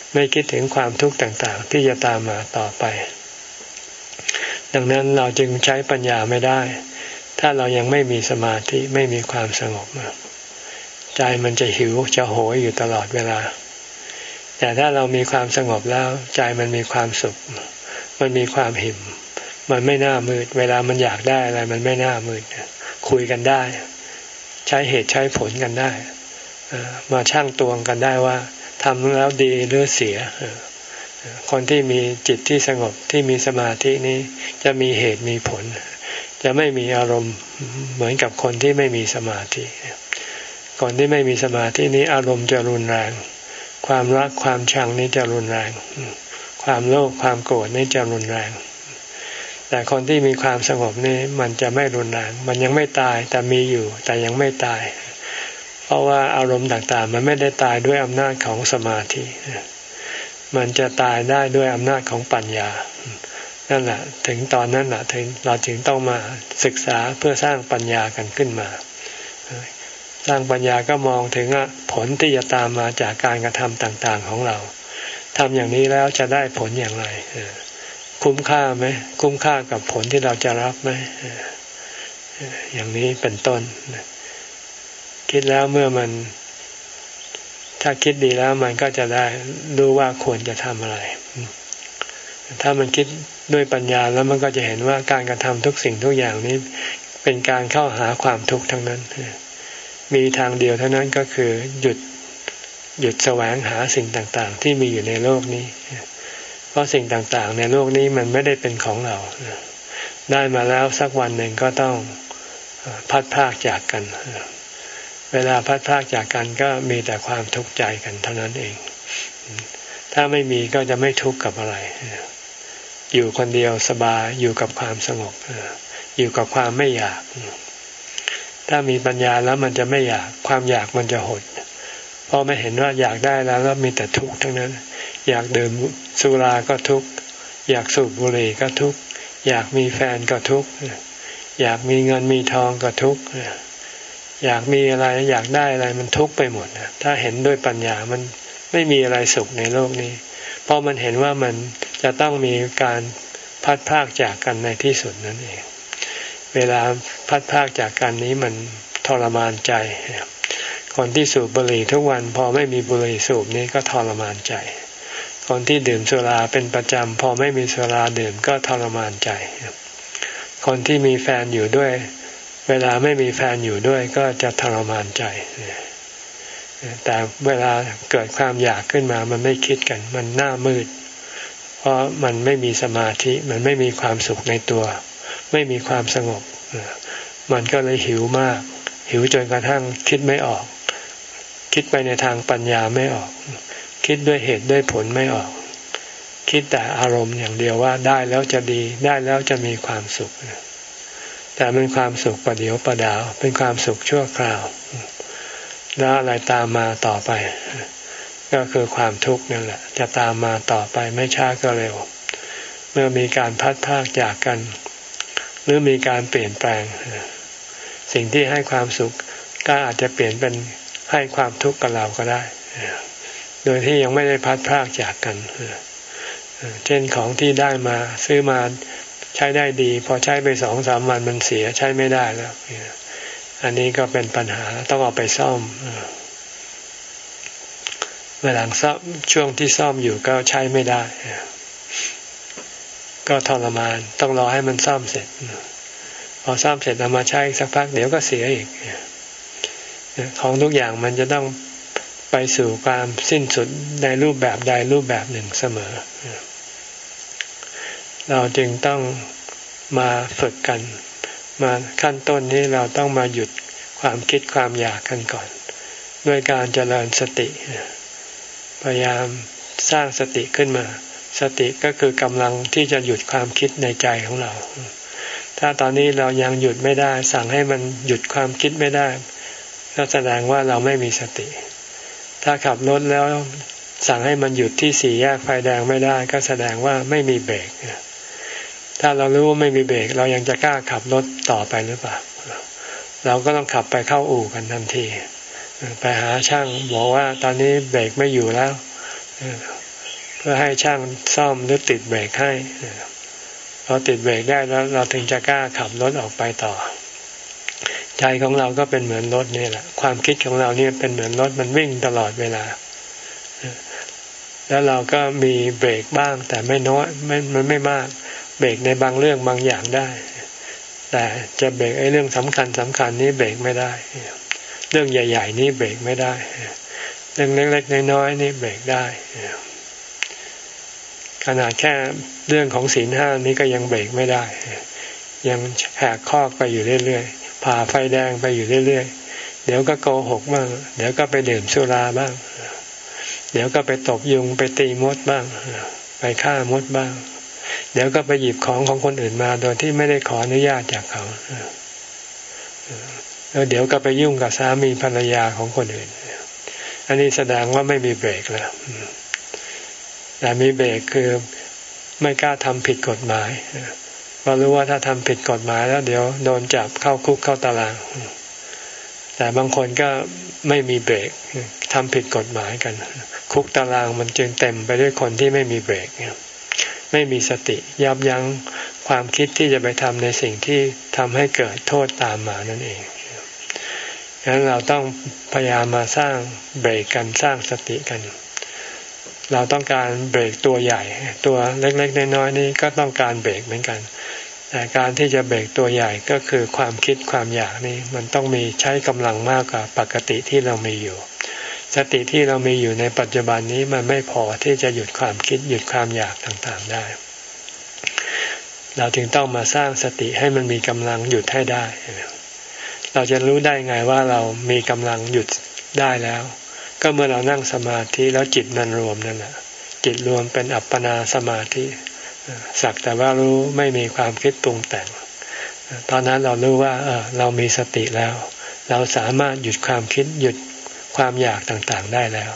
ไม่คิดถึงความทุกข์ต่างๆที่จะตามมาต่อไปดังนั้นเราจึงใช้ปัญญาไม่ได้ถ้าเรายังไม่มีสมาธิไม่มีความสงบใจมันจะหิวจะโหยอยู่ตลอดเวลาแต่ถ้าเรามีความสงบแล้วใจมันมีความสุขมันมีความหิมมันไม่น่ามืดเวลามันอยากได้อะไรมันไม่น่ามืดคุยกันได้ใช้เหตุใช้ผลกันได้มาชั่งตวงกันได้ว่าทำแล้วดีหรือเสียคนที่มีจิตที่สงบที่มีสมาธินี้จะมีเหตุมีผลจะไม่มีอารมณ์เหมือนกับคนที่ไม่มีสมาธิคนที่ไม่มีสมาธินี้อารมณ์จะรุนแรงความรักความชังนี้จะรุนแรงความโลภความโกรธนี้จะรุนแรงแต่คนที่มีความสงบนี้มันจะไม่รุนแรงมันยังไม่ตายแต่มีอยู่แต่ยังไม่ตายเพราะว่าอารมณ์ต่างๆมันไม่ได้ตายด้วยอำนาจของสมาธิมันจะตายได้ด้วยอำนาจของปัญญานั่นแหละถึงตอนนั้นแหละถึงเราจึงต้องมาศึกษาเพื่อสร้างปัญญากันขึ้นมาสร้างปัญญาก็มองถึงผลที่จะตามมาจากการกระทำต่างๆของเราทำอย่างนี้แล้วจะได้ผลอย่างไรคุ้มค่าไหมคุ้มค่ากับผลที่เราจะรับไหมอย่างนี้เป็นต้นคิดแล้วเมื่อมันถ้าคิดดีแล้วมันก็จะได้รู้ว่าควรจะทำอะไรถ้ามันคิดด้วยปัญญาแล้วมันก็จะเห็นว่าการกระทำทุกสิ่งทุกอย่างนี้เป็นการเข้าหาความทุกข์ทั้งนั้นมีทางเดียวเท่านั้นก็คือหยุดหยุดแสวงหาสิ่งต่างๆที่มีอยู่ในโลกนี้เพราะสิ่งต่างๆในโลกนี้มันไม่ได้เป็นของเราได้มาแล้วสักวันหนึ่งก็ต้องพัดพรากจากกันเวลาพัดพรากจากกันก็มีแต่ความทุกข์ใจกันเท่านั้นเองถ้าไม่มีก็จะไม่ทุกข์กับอะไรอยู่คนเดียวสบายอยู่กับความสงบอยู่กับความไม่อยากถ้ามีปัญญาแล้วมันจะไม่อยากความอยากมันจะหดเพราะไม่เห็นว่าอยากได้แล้วแล้วมีแต่ทุกข์ทั้งนั้นอยากดื่มสุราก็ทุกข์อยากสูบบุหรี่ก็ทุกข์อยากมีแฟนก็ทุกข์อยากมีเงินมีทองก็ทุกข์อยากมีอะไรอยากได้อะไรมันทุกข์ไปหมดถ้าเห็นด้วยปัญญามันไม่มีอะไรสุขในโลกนี้เพราะมันเห็นว่ามันจะต้องมีการพัดพรากจากกันในที่สุดนั่นเองเวลาพัดพรากจากกันนี้มันทรมานใจคนที่สูบบุหรี่ทุกวันพอไม่มีบุหรี่สูบนี้ก็ทรมานใจคนที่ดื่มสุราเป็นประจำพอไม่มีสุราดื่มก็ทรมานใจคนที่มีแฟนอยู่ด้วยเวลาไม่มีแฟนอยู่ด้วยก็จะทรมานใจแต่เวลาเกิดความอยากขึ้นมามันไม่คิดกันมันหน้ามืดเพราะมันไม่มีสมาธิมันไม่มีความสุขในตัวไม่มีความสงบมันก็เลยหิวมากหิวจนกระทั่งคิดไม่ออกคิดไปในทางปัญญาไม่ออกคิดด้วยเหตุด้วยผลไม่ออกคิดแต่อารมณ์อย่างเดียวว่าได้แล้วจะดีได้แล้วจะมีความสุขแต่เป็นความสุขประเดียวประดาวเป็นความสุขชั่วคราวแล้วอะไรตามมาต่อไปก็คือความทุกข์นั่นแหละจะตามมาต่อไปไม่ช้าก็เร็วเมื่อมีการพัดพรากจากกันหรือมีการเปลี่ยนแปลงสิ่งที่ให้ความสุขก็อาจจะเปลี่ยนเป็นให้ความทุกข์กับเราก็ได้โดยที่ยังไม่ได้พัดพรากจากกันเช่นของที่ได้มาซื้อมาใช้ได้ดีพอใช้ไปสองสามวันมันเสียใช้ไม่ได้แล้วอันนี้ก็เป็นปัญหาต้องเอาไปซ่อมเวลาซ่อมช่วงที่ซ่อมอยู่ก็ใช้ไม่ได้ก็ทรมานต้องรอให้มันซ่อมเสร็จพอซ่อมเสร็จเอามาใช้สักพักเดี๋ยวก็เสียอีกของทุกอย่างมันจะต้องไปสู่ความสิ้นสุดในรูปแบบใดรูปแบบหนึ่งเสมอเราจึงต้องมาฝึกกันมาขั้นต้นนี้เราต้องมาหยุดความคิดความอยากกันก่อนด้วยการเจริญสติพยายามสร้างสติขึ้นมาสติก็คือกำลังที่จะหยุดความคิดในใจของเราถ้าตอนนี้เรายังหยุดไม่ได้สั่งให้มันหยุดความคิดไม่ได้ก็แสดงว่าเราไม่มีสติถ้าขับรถแล้วสั่งให้มันหยุดที่สี่แยกไฟแดงไม่ได้ก็แสดงว่าไม่มีเบรกถ้าเรารู้ว่าไม่มีเบรกเรายังจะกล้าขับรถต่อไปหรือเปล่าเราก็ต้องขับไปเข้าอู่กันทันทีไปหาช่างบอกว่าตอนนี้เบรกไม่อยู่แล้วเพื่อให้ช่างซ่อมหรือติดเบรกให้พอติดเบรกได้แล้วเราถึงจะกล้าขับรถออกไปต่อใจของเราก็เป็นเหมือนรถนี่แหละความคิดของเราเนี่ยเป็นเหมือนรถมันวิ่งตลอดเวลาแล้วเราก็มีเบรกบ้างแต่ไม่น้อยไม่มันไม่มากเบรกในบางเรื่องบางอย่างได้แต่จะเบรกไอ้เรื่องสำคัญสำคัญนี้เบรกไม่ได้เรื่องใหญ่ๆนี่เบรกไม่ได้เรื่องเล็กๆน้อยๆนี่เบรกได้ขนาดแค่เรื่องของศีลห้านี้ก็ยังเบรกไม่ได้ยังแหกข้อไปอยู่เรื่อยๆผ่าไฟแดงไปอยู่เรื่อยๆเดี๋ยวก็โกหกบ้างเดี๋ยวก็ไปดื่มสุราบ้างเดี๋ยวก็ไปตบยุงไปตีมดบ้างไปฆ่ามดบ้างเดี๋ยวก็ไปหยิบของของคนอื่นมาโดยที่ไม่ได้ขออนุญาตจากเขาแล้วเดี๋ยวก็ไปยุ่งกับสามีภรรยาของคนอื่นอันนี้แสดงว่าไม่มีเบรกแล้วแต่มีเบรกคือไม่กล้าทำผิดกฎหมายเพราะรู้ว่าถ้าทำผิดกฎหมายแล้วเดี๋ยวโดนจับเข้าคุกเข้าตารางแต่บางคนก็ไม่มีเบรกทำผิดกฎหมายกันคุกตารางมันจึงเต็มไปด้วยคนที่ไม่มีเบรกไม่มีสติยับยั้งความคิดที่จะไปทำในสิ่งที่ทำให้เกิดโทษตามมานั่นเองฉะนั้นเราต้องพยายามมาสร้างเบรกกันสร้างสติกันเราต้องการเบรกตัวใหญ่ตัวเล็กๆน้อยๆนี่ก็ต้องการเบรกเหมือนกันแต่การที่จะเบรกตัวใหญ่ก็คือความคิดความอยากนี่มันต้องมีใช้กำลังมากกว่าปกติที่เรามีอยู่สติที่เรามีอยู่ในปัจจุบันนี้มันไม่พอที่จะหยุดความคิดหยุดความอยากต่างๆได้เราจึงต้องมาสร้างสติให้มันมีกำลังหยุดให้ได้เราจะรู้ได้ไงว่าเรามีกำลังหยุดได้แล้วก็เมื่อเรานั่งสมาธิแล้วจิตมันรวมนั่นแหละจิตรวมเป็นอัปปนาสมาธิสักแต่ว่ารู้ไม่มีความคิดปรุงแต่งตอนนั้นเรารู้ว่าเออเรามีสติแล้วเราสามารถหยุดความคิดหยุดความอยากต่างๆได้แล้ว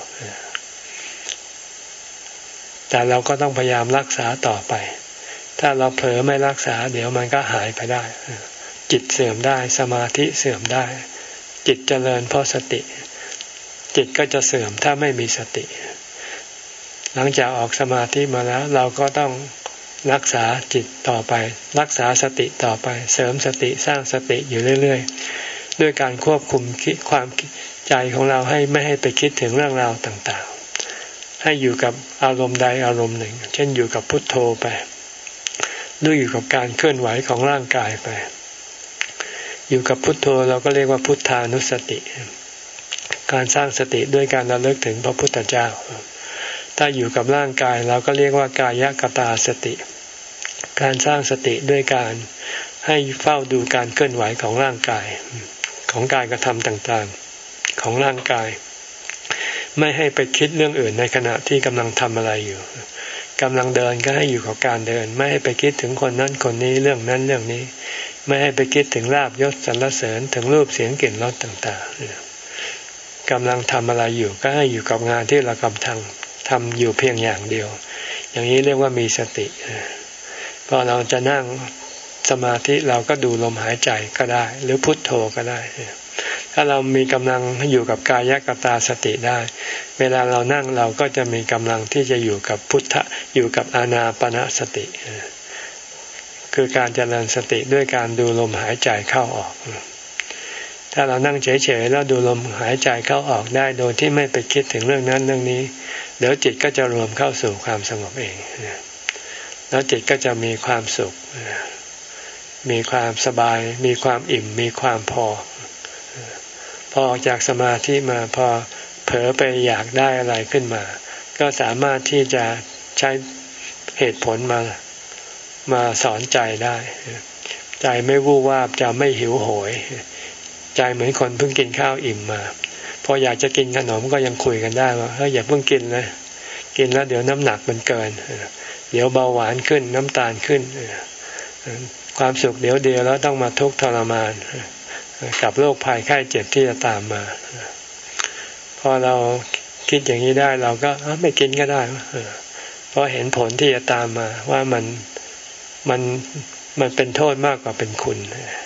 แต่เราก็ต้องพยายามรักษาต่อไปถ้าเราเผลอไม่รักษาเดี๋ยวมันก็หายไปได้จิตเสื่อมได้สมาธิเสื่อมได้จิตเจริญเพราะสติจิตก็จะเสื่อมถ้าไม่มีสติหลังจากออกสมาธิมาแล้วเราก็ต้องรักษาจิตต่อไปรักษาสติต่อไปเสริมสติสร้างสติอยู่เรื่อยๆด้วยการควบคุมคิดความใจของเราให้ไม่ให้ไปคิดถึงเรื่องราวต่างๆให้อยู่กับอารมณ์ใดอารมณ์หนึ่งเช่นอยู่กับพุทโธไปหรืออยู่กับการเคลื่อนไหวของร่างกายไปอยู่กับพุทโธเราก็เรียกว่าพุทธานุสติการสร้างสติด้วยการระลึกถึงพระพุทธเจ้าถ้าอยู่กับร่างกายเราก็เรียกว่ากายกตาสติการสร้างสติด้วยการให้เฝ้าดูการเคลื่อนไหวของร่างกายของการกระทำต่างๆของร่างกายไม่ให้ไปคิดเรื่องอื่นในขณะที่กำลังทำอะไรอยู่กำลังเดินก็ให้อยู่กับการเดินไม่ให้ไปคิดถึงคนนั้นคนนี้เรื่องนั้นเรื่องนี้ไม่ให้ไปคิดถึงลาภยศสรรเสริญถึงรูปเสียงกลิ่นรสต่างๆกำลังทำอะไรอยู่ก็ให้อยู่กับงานที่เรากำลังทำอยู่เพียงอย่างเดียวอย่างนี้เรียกว่ามีสติพอเราจะนั่งสมาธิเราก็ดูลมหายใจก็ได้หรือพุทโธก็ได้ถ้าเรามีกำลังอยู่กับกายกตาสติได้เวลาเรานั่งเราก็จะมีกำลังที่จะอยู่กับพุทธะอยู่กับอานาปานสติคือการเจริญสติด้วยการดูลมหายใจเข้าออกถ้าเรานั่งเฉยๆแล้วดูลมหายใจเข้าออกได้โดยที่ไม่ไปคิดถึงเรื่องนั้นเรื่องนี้เดี๋ยวจิตก็จะรวมเข้าสู่ความสงบเองแล้วจิตก็จะมีความสุขมีความสบายมีความอิ่มมีความพอพอออกจากสมาธิมาพอเผลอไปอยากได้อะไรขึ้นมาก็สามารถที่จะใช้เหตุผลมามาสอนใจได้ใจไม่วู่วาบจะไม่หิวโหยใจเหมือนคนเพิ่งกินข้าวอิ่มมาพออยากจะกินขนมก็ยังคุยกันได้ว่าเฮ้ยอย่าเพิ่งกินนะกินแล้วเดี๋ยวน้ำหนักมันเกินเดี๋ยวเบาหวานขึ้นน้ำตาลขึ้นความสุขเดี๋ยวเดียวแล้วต้องมาทุกข์ทรมานกับโรคภัยไข้เจ็บที่จะตามมาพอเราคิดอย่างนี้ได้เราก็ไม่กินก็ได้เพราะเห็นผลที่จะตามมาว่ามันมันมันเป็นโทษมากกว่าเป็นคุณ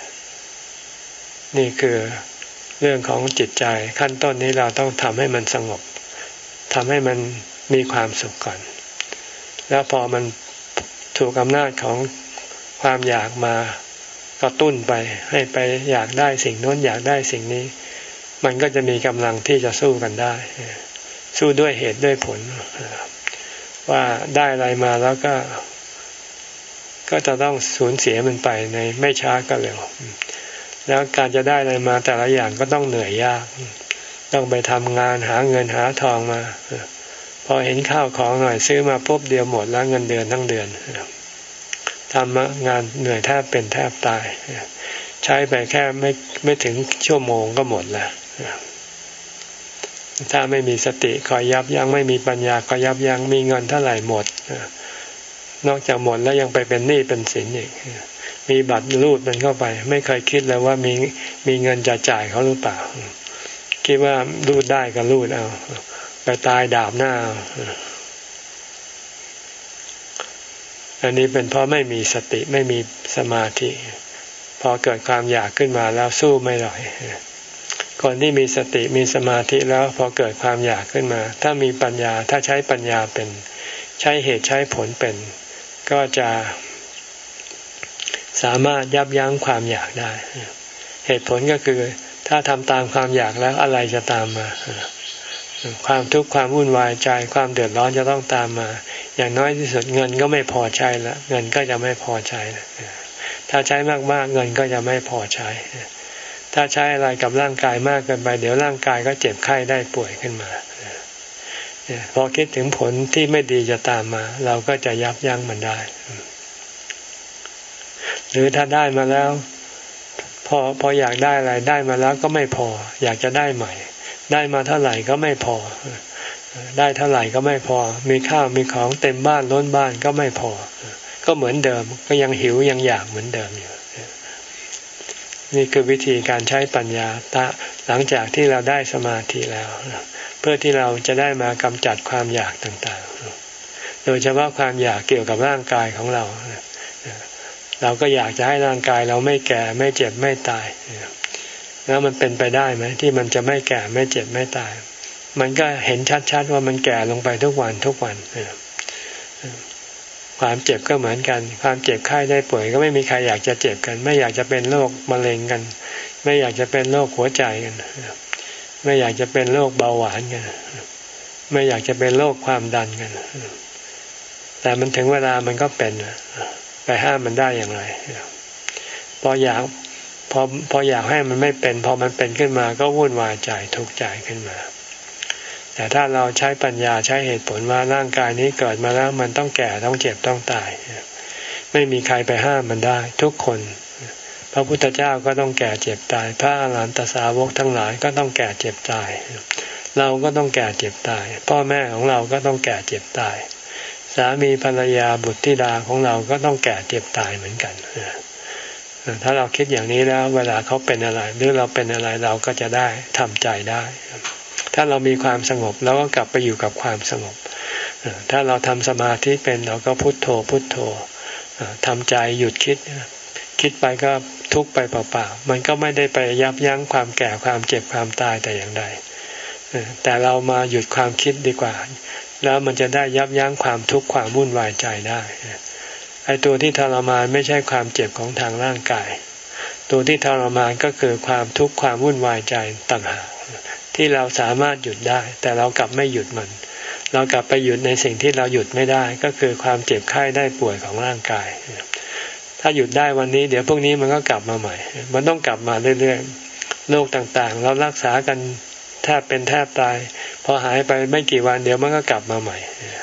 นี่คือเรื่องของจิตใจขั้นต้นนี้เราต้องทำให้มันสงบทำให้มันมีความสุขก่อนแล้วพอมันถูกอำนาจของความอยากมากระตุ้นไปให้ไปอยากได้สิ่งโน้นอยากได้สิ่งนี้มันก็จะมีกำลังที่จะสู้กันได้สู้ด้วยเหตุด้วยผลว่าได้อะไรมาแล้วก็ก็จะต้องสูญเสียมันไปในไม่ช้าก็เร็วแล้วการจะได้อะไรมาแต่ละอย่างก็ต้องเหนื่อยยากต้องไปทำงานหาเงินหาทองมาพอเห็นข้าวของหน่อยซื้อมาปุ๊บเดียวหมดแล้วเงินเดือนทั้งเดือนทำงานเหนื่อยแทบเป็นแทบตายใช้ไปแค่ไม่ไม่ถึงชั่วโมงก็หมดแล้วถ้าไม่มีสติคอยยับยั้งไม่มีปัญญาคอยยับยั้งมีเงินเท่าไหร่หมดนอกจากหมดแล้วยังไปเป็นหนี้เป็นสินอีกมีบัตรรูดมันเข้าไปไม่เคยคิดเลยว่ามีมีเงินจะจ่ายเขาหรือเปล่าคิดว่ารูดได้ก็รูดเอาไปตายดาบหน้าอันนี้เป็นเพราะไม่มีสติไม่มีสมาธิพอเกิดความอยากขึ้นมาแล้วสู้ไม่ไหวคนที่มีสติมีสมาธิแล้วพอเกิดความอยากขึ้นมาถ้ามีปัญญาถ้าใช้ปัญญาเป็นใช้เหตุใช้ผลเป็นก็จะสามารถยับยั้งความอยากได้เหตุผลก็คือถ้าทำตามความอยากแล้วอะไรจะตามมาความทุกข์ความวุ่นวายใจความเดือดร้อนจะต้องตามมาอย่างน้อยที่สุดเงินก็ไม่พอใช้ละเงินก็จะไม่พอใช้ถ้าใช้มากๆเงินก็จะไม่พอใช้ถ้าใช้อะไรกับร่างกายมากเกินไปเดี๋ยวร่างกายก็เจ็บไข้ได้ป่วยขึ้นมาพอคิดถึงผลที่ไม่ดีจะตามมาเราก็จะยับยั้งมันได้หรือถ้าได้มาแล้วพอพออยากได้อะไรได้มาแล้วก็ไม่พออยากจะได้ใหม่ได้มาเท่าไหร่ก็ไม่พอได้เท่าไหร่ก็ไม่พอมีข้าวมีของเต็มบ้านล้นบ้านก็ไม่พอก็เหมือนเดิมก็ยังหิวยังอยากเหมือนเดิมอยู่นี่คือวิธีการใช้ปัญญาตะหลังจากที่เราได้สมาธิแล้วเพื่อที่เราจะได้มากำจัดความอยากต่างๆโดยเฉพาะความอยากเกี่ยวกับร่างกายของเราเราก็อยากจะให้ร่างกายเราไม่แก่ไม่เจ็บไม่ตายแล้วมันเป็นไปได้ไหมที่มันจะไม่แก่ไม่เจ็บไม่ตายมันก็เห็นชัดๆว่ามันแก่ลงไปทุกวันทุกวันความเจ็บก็เหมือนกันความเจ็บไข้ได้ป่วยก็ไม่มีใครอยากจะเจ็บกันไม่อยากจะเป็นโรคมะเร็งกันไม่อยากจะเป็นโรคหัวใจกันไม่อยากจะเป็นโรคเบาหวานกันไม่อยากจะเป็นโรคความดันกันแต่มันถึงเวลามันก็เป็นไปห้ามมันได้อย่างไรพออยากพอพออยากให้มันไม่เป็นพอมันเป็นขึ้นมาก็วุ่นวายใจทุกข์ใจขึ้นมาแต่ถ้าเราใช้ปัญญาใช้เหตุผลว่าร่างกายนี้เกิดมาแล้วมันต้องแก่ต้องเจ็บต้องตายไม่มีใครไปห้ามมันได้ทุกคนพระพุทธเจ้าก็ต้องแก่เจ็บตายพระอรหันตสาวกทั้งหลายก็ต้องแก่เจ็บตายเราก็ต้องแก่เจ็บตายพ่อแม่ของเราก็ต้องแก่เจ็บตายสามีภรรยาบุตรธิดาของเราก็ต้องแก่เจ็บตายเหมือนกันถ้าเราคิดอย่างนี้แล้วเวลาเขาเป็นอะไรหรือเราเป็นอะไรเราก็จะได้ทำใจได้ถ้าเรามีความสงบเราก็กลับไปอยู่กับความสงบถ้าเราทำสมาธิเป็นเราก็พุทโธพุทโธทำใจหยุดคิดคิดไปก็ทุกข์ไปเปล่าๆมันก็ไม่ได้ไปยับยั้งความแก่ความเจ็บความตายแต่อย่างใดแต่เรามาหยุดความคิดดีกว่าแล้วมันจะได้ยับยั้งความทุกข์ความวุ่นวายใจได้ไอ้ตัวที่ทรมานไม่ใช่ความเจ็บของทางร่างกายตัวที่ทรมานก็คือความทุกข์ความวุ่นวายใจต่างหากที่เราสามารถหยุดได้แต่เรากลับไม่หยุดมันเรากลับไปหยุดในสิ่งที่เราหยุดไม่ได้ก็คือความเจ็บไข้ได้ป่วยของร่างกายถ้าหยุดได้วันนี้เดี๋ยวพวกนี้มันก็กลับมาใหม่มันต้องกลับมาเรื่อยๆโรคต่างๆเรารักษากันแทบเป็นแทบตายพอหายไปไม่กี่วันเดี๋ยวมันก็กลับมาใหม่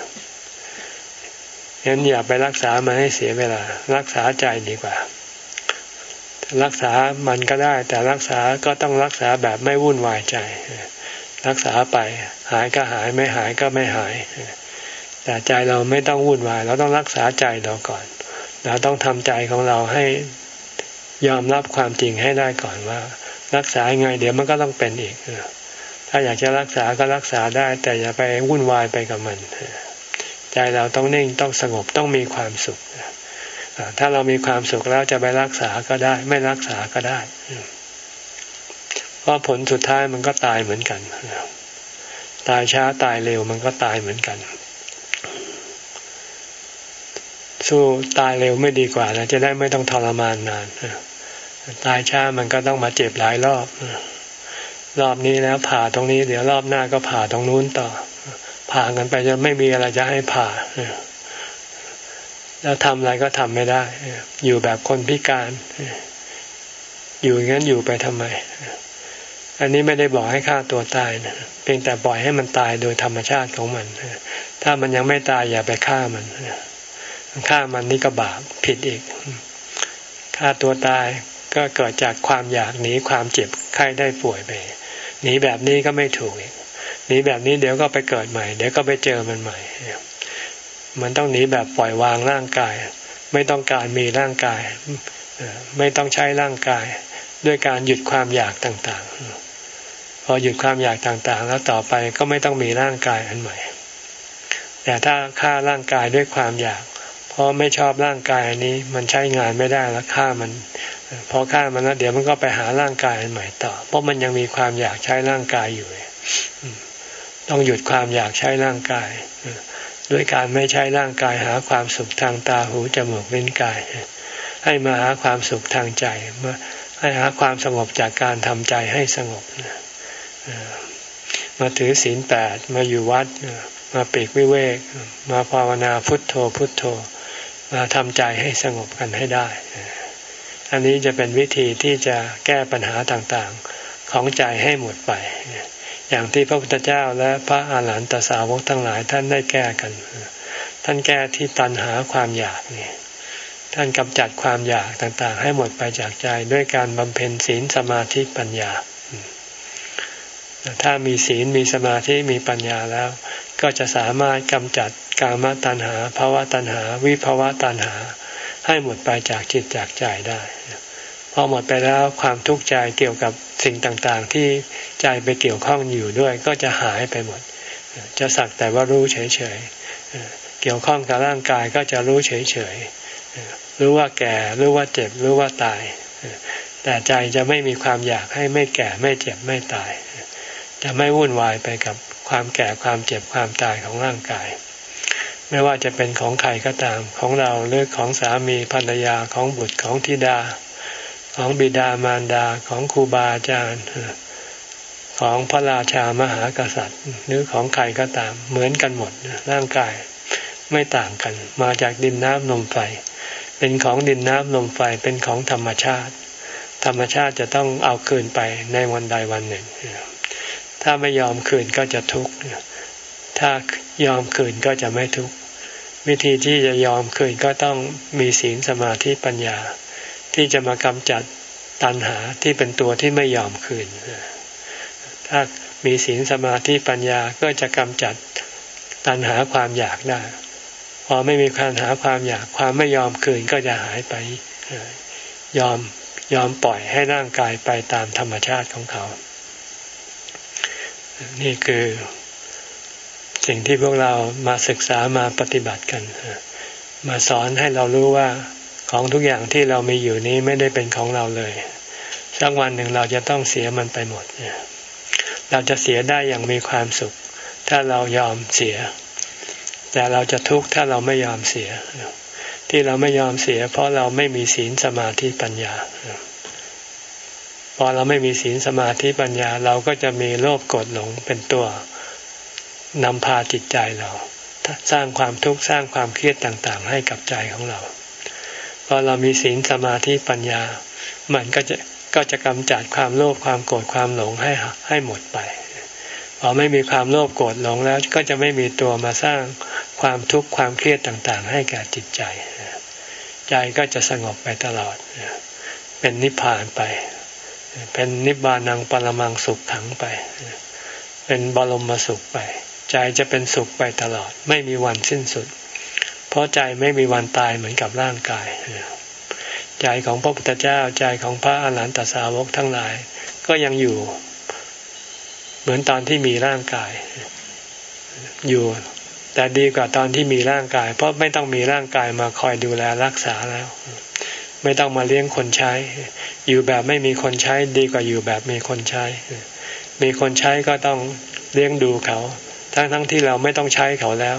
งั้นอย่าไปรักษามันให้เสียเวลารักษาใจดีกว่ารักษามันก็ได้แต่รักษาก็ต้องรักษาแบบไม่วุ่นวายใจรักษาไปหายก็หายไม่หายก็ไม่หายแต่ใจเราไม่ต้องวุ่นวายเราต้องรักษาใจเราก่อนเราต้องทำใจของเราให้ยอมรับความจริงให้ได้ก่อนว่ารักษายังไงเดี๋ยวมันก็ต้องเป็นอีกถ้าอยากจะรักษาก็รักษาได้แต่อย่าไปวุ่นวายไปกับมันใจเราต้องนิ่งต้องสงบต้องมีความสุขถ้าเรามีความสุขแล้วจะไปรักษาก็ได้ไม่รักษาก็ได้เพราะผลสุดท้ายมันก็ตายเหมือนกันตายช้าตายเร็วมันก็ตายเหมือนกันสู้ตายเร็วไม่ดีกว่านะจะได้ไม่ต้องทรมานนานตายช้ามันก็ต้องมาเจ็บหลายรอบรอบนี้แล้วผ่าตรงนี้เดี๋ยวรอบหน้าก็ผ่าตรงนู้นต่อผ่ากันไปจะไม่มีอะไรจะให้ผ่าแล้วทำอะไรก็ทำไม่ได้อยู่แบบคนพิการอยู่งั้นอยู่ไปทำไมอันนี้ไม่ได้บอกให้ฆ่าตัวตายนะเพียงแต่ปล่อยให้มันตายโดยธรรมชาติของมันถ้ามันยังไม่ตายอย่าไปฆ่ามันฆ่ามันนี่ก็บาปผิดอีกฆ่าตัวตายก็เกิดจากความอยากหนีความเจ็บไข้ได้ป่วยไปหนีแบบนี้ก็ไม่ถูกอีกหนีแบบนี้เดี๋ยวก็ไปเกิดใหม่เดี๋ยวก็ไปเจอมันใหม่มันต้องหนีแบบปล่อยวางร่างกายไม่ต้องการมีร่างกายไม่ต้องใช้ร่างกายด้วยการหยุดความอยากต่างๆพอหยุดความอยากต่างๆแล้วต่อไปก็ไม่ต้องมีร่างกายอันใหม่แต่ถ้าฆ่าร่างกายด้วยความอยากเพราะไม่ชอบร่างกายอันนี้มันใช้งานไม่ได้แล้วฆ่ามันพอฆ่ามันแล้วเดี๋ยวมันก็ไปหาร่างกายอันใหม่ต่อเพราะมันยังมีความอยากใช้ร่างกายอยู่ต้องหยุดความอยากใช้ร่างกายด้วยการไม่ใช้ร่างกายหาความสุขทางตาหูจมูกลิ้นกายให้มาหาความสุขทางใจมาให้หาความสงบจากการทำใจให้สงบมาถือศีลแปดมาอยู่วัดมาปีกวิเวกมาภาวนาพุทโธพุทโธมาทำใจให้สงบกันให้ได้อันนี้จะเป็นวิธีที่จะแก้ปัญหาต่างๆของใจให้หมดไปอย่างที่พระพุทธเจ้าและพระอาหารหันตสาวกทั้งหลายท่านได้แก้กันท่านแก้ที่ตัณหาความอยากนี่ท่านกำจัดความอยากต่างๆให้หมดไปจากใจด้วยการบำเพ็ญศีลสมาธิปัญญาถ้ามีศีลมีสมาธิมีปัญญาแล้วก็จะสามารถกำจัดกามตัณหาภวตัณหาวิภวตัณหาให้หมดไปจากจิตจากใจได้พอหมดไปแล้วความทุกข์ใจเกี่ยวกับสิ่งต่างๆที่ใจไปเกี่ยวข้องอยู่ด้วยก็จะหายไปหมดจะสักแต่ว่ารู้เฉยๆเกี่ยวข้องกับร่างกายก็จะรู้เฉยๆรู้ว่าแก่รู้ว่าเจ็บรู้ว่าตายแต่ใจจะไม่มีความอยากให้ไม่แก่ไม่เจ็บไม่ตายจะไม่วุ่นวายไปกับความแก่ความเจ็บความตายของร่างกายไม่ว่าจะเป็นของใครก็ตามของเราหรือของสามีภรรยาของบุตรของธิดาของบิดามารดาของครูบาอาจารย์ของพระราชามหากษัตริย์หรือของใครก็ตามเหมือนกันหมดร่างกายไม่ต่างกันมาจากดินน้ำลมไฟเป็นของดินน้ำลมไฟเป็นของธรรมชาติธรรมชาติจะต้องเอาคืนไปในวันใดวันหนึ่งถ้าไม่ยอมคืนก็จะทุกข์ถ้ายอมคืนก็จะไม่ทุกข์วิธีที่จะยอมคืนก็ต้องมีศีลสมาธิปัญญาที่จะมากำจัดตัณหาที่เป็นตัวที่ไม่ยอมคืนถ้ามีศีลสมาธิปัญญาก็จะกำจัดตัณหาความอยากได้พอไม่มีการหาความอยากความไม่ยอมคืนก็จะหายไปยอมยอมปล่อยให้ร่างกายไปตามธรรมชาติของเขานี่คือสิ่งที่พวกเรามาศึกษามาปฏิบัติกันมาสอนให้เรารู้ว่าของทุกอย่างที่เรามีอยู่นี้ไม่ได้เป็นของเราเลยสักวันหนึ่งเราจะต้องเสียมันไปหมดเราจะเสียได้อย่างมีความสุขถ้าเรายอมเสียแต่เราจะทุกข์ถ้าเราไม่ยอมเสียที่เราไม่ยอมเสียเพราะเราไม่มีศีลสมาธิปัญญาพอเราไม่มีศีลสมาธิปัญญาเราก็จะมีโลภโกรธหลงเป็นตัวนำพาจิตใจเราสร้างความทุกข์สร้างความเครียดต่างๆให้กับใจของเราพอเรามีศีลสมาธิปัญญามันก็จะก็จะกำจัดความโลภความโกรธความหลงให้ให้หมดไปพอไม่มีความโลภโกรธหลงแล้วก็จะไม่มีตัวมาสร้างความทุกข์ความเครียดต่างๆให้แก่จิตใจใจก็จะสงบไปตลอดเป็นนิพพานไปเป็นนิบานังปรมังสุขขังไปเป็นบรมสุขไปใจจะเป็นสุขไปตลอดไม่มีวันสิ้นสุดเพราะใจไม่มีวันตายเหมือนกับร่างกายใจของพระพุทธเจ้าใจของพระอรหันตสาวกทั้งหลายก็ยังอยู่เหมือนตอนที่มีร่างกายอยู่แต่ดีกว่าตอนที่มีร่างกายเพราะไม่ต้องมีร่างกายมาคอยดูแลรักษาแล้วไม่ต้องมาเลี้ยงคนใช้อยู่แบบไม่มีคนใช้ดีกว่าอยู่แบบมีคนใช้มีคนใช้ก็ต้องเลี้ยงดูเขาทั้งทั้งที่เราไม่ต้องใช้เขาแล้ว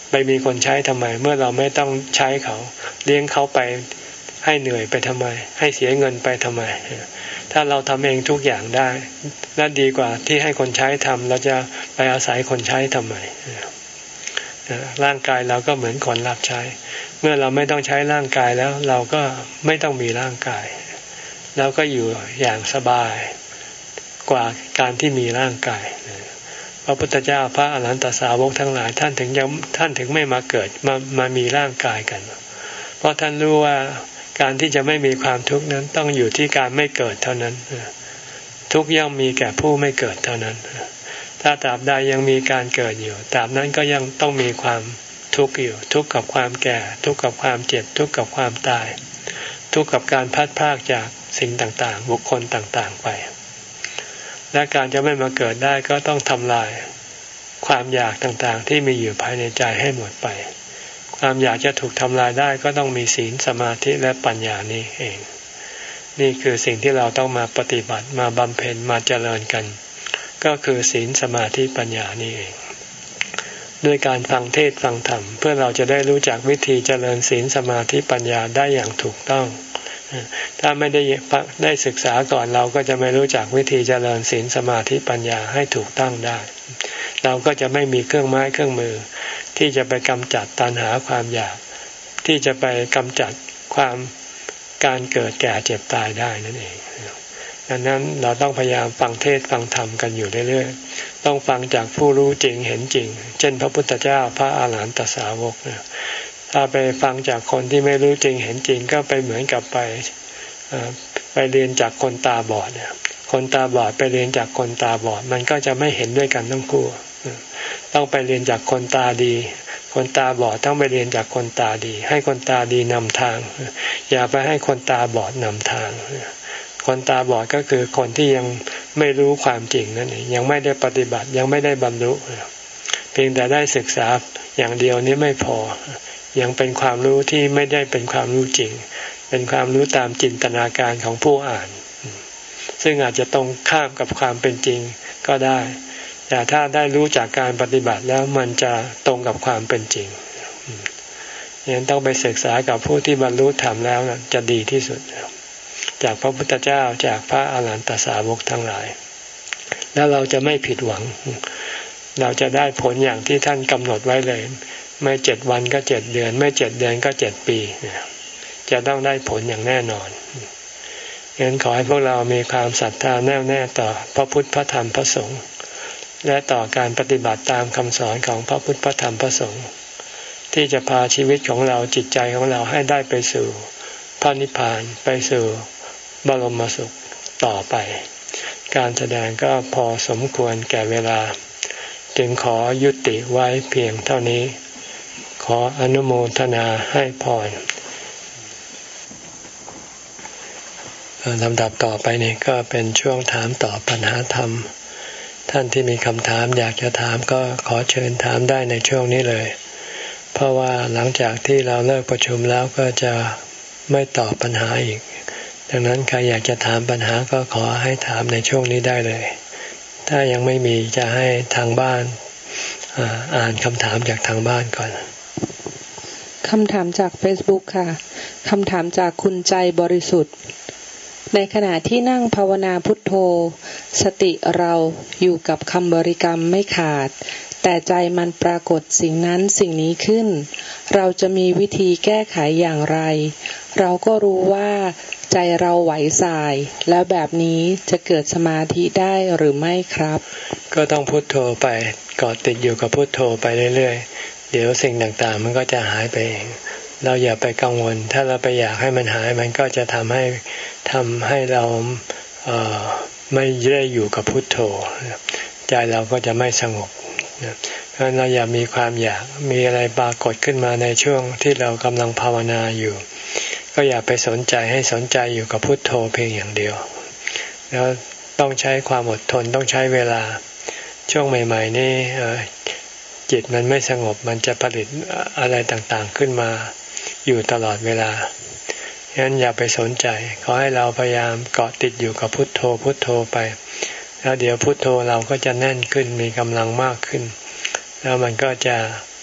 ไปมีคนใช้ทำไมเมื่อเราไม่ต้องใช้เขาเลี้ยงเขาไปให้เหนื่อยไปทำไมให้เสียเงินไปทำไมถ้าเราทำเองทุกอย่างได้น่าดีกว่าที่ให้คนใช้ทำเราจะไปอาศัยคนใช้ทำไมร่างกายเราก็เหมือนคนรับใช้เมื่อเราไม่ต้องใช้ร่างกายแล้วเราก็ไม่ต้องมีร่างกายแล้วก็อยู่อย่างสบายกว่าการที่มีร่างกายพระพุทธเจ้าพระอรหันตสาวกทั้งหลายท่านถึงยังท่านถึงไม่มาเกิดมามามีร่างกายกันเพราะท่านรู้ว่าการที่จะไม่มีความทุกข์นั้นต้องอยู่ที่การไม่เกิดเท่านั้นทุกข์ย่อมมีแก่ผู้ไม่เกิดเท่านั้นถ้าตราบใดยังมีการเกิดอยู่ตราบนั้นก็ยังต้องมีความทุกข์อยู่ทุกข์กับความแก่ทุกข์กับความเจ็บทุกข์กับความตายทุกข์กับการพัดพรากจากสิ่งต่างๆบุคคลต่างๆไปและการจะไม่มาเกิดได้ก็ต้องทำลายความอยากต่างๆที่มีอยู่ภายในใจให้หมดไปความอยากจะถูกทำลายได้ก็ต้องมีศีลสมาธิและปัญญานี้เองนี่คือสิ่งที่เราต้องมาปฏิบัติมาบำเพ็ญมาเจริญกันก็คือศีลสมาธิปัญญานี่เองด้วยการฟังเทศน์ฟังธรรมเพื่อเราจะได้รู้จักวิธีเจริญศีลสมาธิปัญญาได้อย่างถูกต้องถ้าไม่ได้ได้ศึกษาก่อนเราก็จะไม่รู้จักวิธีเจริญศีลสมาธิปัญญาให้ถูกต้องได้เราก็จะไม่มีเครื่องไม้เครื่องมือที่จะไปกำจัดตัณหาความอยากที่จะไปกำจัดความการเกิดแก่เจ็บตายได้นั่นเองดังนั้นเราต้องพยายามฟังเทศน์ฟังธรรมกันอยู่เรื่อยๆต้องฟังจากผู้รู้จริงเห็นจริงเช่นพระพุทธเจ้าพระอาหารหันตสาวกถ้าไปฟังจากคนที่ไม่รู้จริงเห็นจริงก็ไปเหมือนกับไปไปเรียนจากคนตาบอดเนี่ยคนตาบอดไปเรียนจากคนตาบอดมันก็จะไม่เห็นด้วยกันทั้งคู่ต้องไปเรียนจากคนตาดีคนตาบอดต้องไปเรียนจากคนตาดีให้คนตาดีนำทางอย่าไปให้คนตาบอดนำทางคนตาบอดก็คือคนที่ยังไม่รู้ความจริงนั่นเองยังไม่ได้ปฏิบัติยังไม่ได้บรรลุเพียงแต่ได้ศึกษาอย่างเดียวนี้ไม่พอยังเป็นความรู้ที่ไม่ได้เป็นความรู้จริงเป็นความรู้ตามจินตนาการของผู้อ่านซึ่งอาจจะตรงข้ามกับความเป็นจริงก็ได้แต่ถ้าได้รู้จากการปฏิบัติแล้วมันจะตรงกับความเป็นจริงยังต้องไปศึกษากับผู้ที่บรรลุธรรมแล้วนะจะดีที่สุดจากพระพุทธเจ้าจากพระอาหารหันตสาวกทั้งหลายแล้วเราจะไม่ผิดหวังเราจะได้ผลอย่างที่ท่านกำหนดไว้เลยไม่เจ็ดวันก็เจ็ดเดือนไม่เจ็ดเดือนก็เจ็ดปีจะต้องได้ผลอย่างแน่นอนฉะนั้นขอให้พวกเรามีความศรัทธาแน่วแน่ต่อพระพุทธพระธรรมพระสงฆ์และต่อการปฏิบัติตามคำสอนของพระพุทธพระธรรมพระสงฆ์ที่จะพาชีวิตของเราจิตใจของเราให้ได้ไปสู่พระนิพพานไปสู่บรมสุขต่อไปการแสดงก็พอสมควรแก่เวลาจึงขอยุติไว้เพียงเท่านี้ขออนุโมทนาให้พรลำดับต่อไปนี้ก็เป็นช่วงถามตอบปัญหาธรรมท่านที่มีคำถามอยากจะถามก็ขอเชิญถามได้ในช่วงนี้เลยเพราะว่าหลังจากที่เราเลิกประชุมแล้วก็จะไม่ตอบปัญหาอีกดังนั้นใครอยากจะถามปัญหาก็ขอให้ถามในช่วงนี้ได้เลยถ้ายังไม่มีจะให้ทางบ้านอ่านคำถามจากทางบ้านก่อนคำถามจาก Facebook ค่ะคำถามจากคุณใจบริสุทธิ์ในขณะที่นั่งภาวนาพุทโธสติเราอยู่กับคำบริกรรมไม่ขาดแต่ใจมันปรากฏสิ่งนั้นสิ่งนี้ขึ้นเราจะมีวิธีแก้ไขอย่างไรเราก็รู้ว่าใจเราไหวส่ายแล้วแบบนี้จะเกิดสมาธิได้หรือไม่ครับก็ต้องพุทโธไปเกาะติดอยู่กับพุทโธไปเรื่อยๆเดี๋ยวสิ่งต่างๆมันก็จะหายไปเองเราอย่าไปกังวลถ้าเราไปอยากให้มันหายมันก็จะทำให้ทำให้เราเอ่อไม่ได้อยู่กับพุทโธใจเราก็จะไม่สงบเพราะฉะนั้นเราอย่ามีความอยากมีอะไรปรากฏขึ้นมาในช่วงที่เรากำลังภาวนาอยู่ก็อย่าไปสนใจให้สนใจอยู่กับพุทโธเพียงอย่างเดียวแล้วต้องใช้ความอดทนต้องใช้เวลาช่วงใหม่ๆนี่จิตมันไม่สงบมันจะผลิตอะไรต่างๆขึ้นมาอยู่ตลอดเวลาฉะนั้นอย่าไปสนใจขอให้เราพยายามเกาะติดอยู่กับพุทโธพุทโธไปแล้วเดี๋ยวพุทโธเราก็จะแน่นขึ้นมีกำลังมากขึ้นแล้วมันก็จะ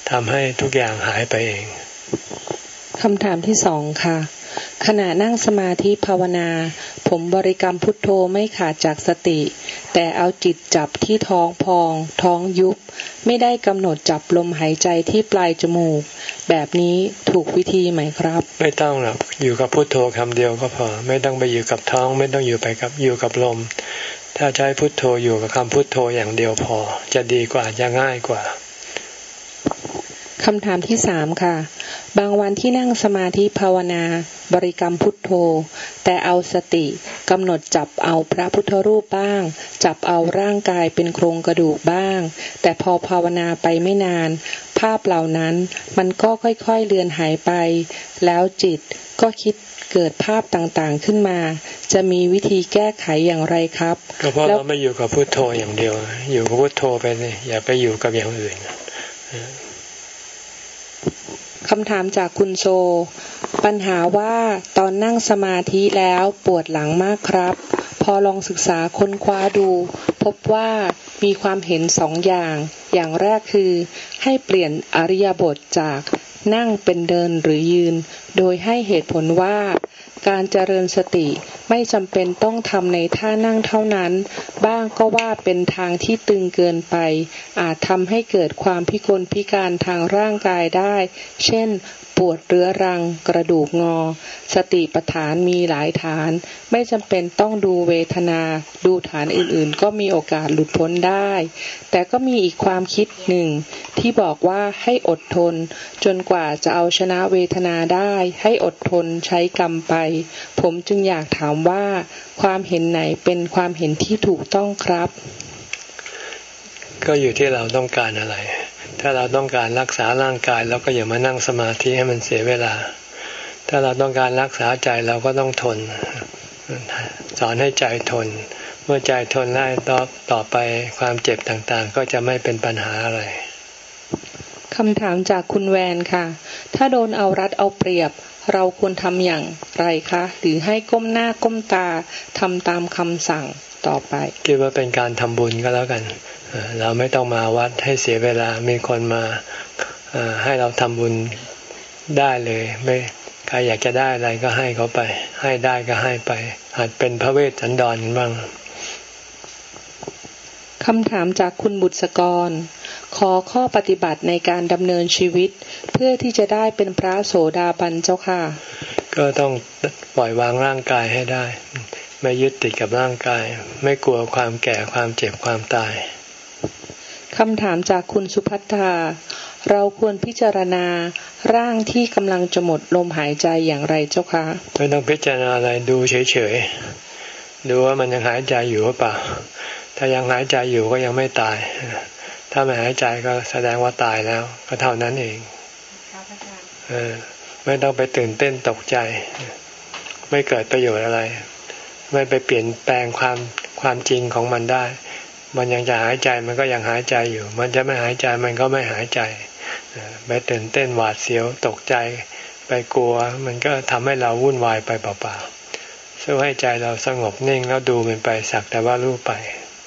ทำให้ทุกอย่างหายไปเองคำถามที่สองค่ะขณะนั่งสมาธิภาวนาผมบริกรรมพุทโธไม่ขาดจากสติแต่เอาจิตจับที่ท้องพองท้องยุบไม่ได้กำหนดจับลมหายใจที่ปลายจมูกแบบนี้ถูกวิธีไหมครับไม่ต้องหรอกอยู่กับพุทโธคำเดียวก็พอไม่ต้องไปอยู่กับท้องไม่ต้องอยู่ไปกับอยู่กับลมถ้าใช้พุทโธอยู่กับคำพุทโธอย่างเดียวพอจะดีกว่าจะง่ายกว่าคำถามที่สามค่ะบางวันที่นั่งสมาธิภาวนาบริกรรมพุทโธแต่เอาสติกำหนดจับเอาพระพุทธรูปบ้างจับเอาร่างกายเป็นโครงกระดูกบ้างแต่พอภาวนาไปไม่นานภาพเหล่านั้นมันก็ค่อยๆเลือนหายไปแล้วจิตก็คิดเกิดภาพต่างๆขึ้นมาจะมีวิธีแก้ไขอย่างไรครับก็เพราะเราไม่อยู่กับพุทโธอย่างเดียวอยู่กับพุทโธไปเลยอย่าไปอยู่กับอย่างอื่นคำถามจากคุณโซปัญหาว่าตอนนั่งสมาธิแล้วปวดหลังมากครับพอลองศึกษาค้นคว้าดูพบว่ามีความเห็นสองอย่างอย่างแรกคือให้เปลี่ยนอิริยาบถจากนั่งเป็นเดินหรือยืนโดยให้เหตุผลว่าการเจริญสติไม่จำเป็นต้องทำในท่านั่งเท่านั้นบ้างก็ว่าเป็นทางที่ตึงเกินไปอาจทำให้เกิดความพิกลพิการทางร่างกายได้เช่นปวดเรื้อรังกระดูกงอสติปัฏฐานมีหลายฐานไม่จำเป็นต้องดูเวทนาดูฐานอื่นๆก็มีโอกาสหลุดพ้นได้แต่ก็มีอีกความคิดหนึ่งที่บอกว่าให้อดทนจนกว่าจะเอาชนะเวทนาได้ให้อดทนใช้กรรมไปผมจึงอยากถามว่าความเห็นไหนเป็นความเห็นที่ถูกต้องครับก็อยู่ที่เราต้องการอะไรถ้าเราต้องการรักษาร่างกายเราก็อย่ามานั่งสมาธิให้มันเสียเวลาถ้าเราต้องการรักษาใจเราก็ต้องทนสอนให้ใจทนเมื่อใจทนได้ต่อต่อไปความเจ็บต่างๆก็จะไม่เป็นปัญหาอะไรคำถามจากคุณแวนค่ะถ้าโดนเอารัดเอาเปรียบเราควรทำอย่างไรคะหรือให้ก้มหน้าก้มตาทำตามคำสั่งต่อไปคิดว่าเป็นการทำบุญก็แล้วกันเราไม่ต้องมาวัดให้เสียเวลามีคนมาให้เราทำบุญได้เลยไม่ใครอยากจะได้อะไรก็ให้เขาไปให้ได้ก็ให้ไปอาจเป็นพระเวสสันดรบ้างคำถามจากคุณบุษกรขอข้อปฏิบัติในการดำเนินชีวิตเพื่อที่จะได้เป็นพระโสดาบันเจ้าค่ะก็ต้องปล่อยวางร่างกายให้ได้ไม่ยึดติดกับร่างกายไม่กลัวความแก่ความเจ็บความตายคำถามจากคุณสุภัทราเราควรพิจารณาร่างที่กำลังจะหมดลมหายใจอย่างไรเจ้าคะไม่ต้องพิจารณาอะไรดูเฉยๆดูว่ามันยังหายใจอยู่หรือเปล่าถ้ายังหายใจอยู่ก็ยังไม่ตายถ้าไม่หายใจก็แสดงว่าตายแล้วก็เท่านั้นเองเออไม่ต้องไปตื่นเต้นตกใจไม่เกิดประโยชน์อะไรไม่ไปเปลี่ยนแปลงความความจริงของมันได้มันยังจะหายใจมันก็ยังหายใจอยู่มันจะไม่หายใจมันก็ไม่หายใจไปตื่นเต้นหวาดเสียวตกใจไปกลัวมันก็ทำให้เราวุ่นวายไปเปล่าๆสู้ให้ใจเราสงบนิ่งแล้วดูมันไปสักแต่ว่ารู้ไป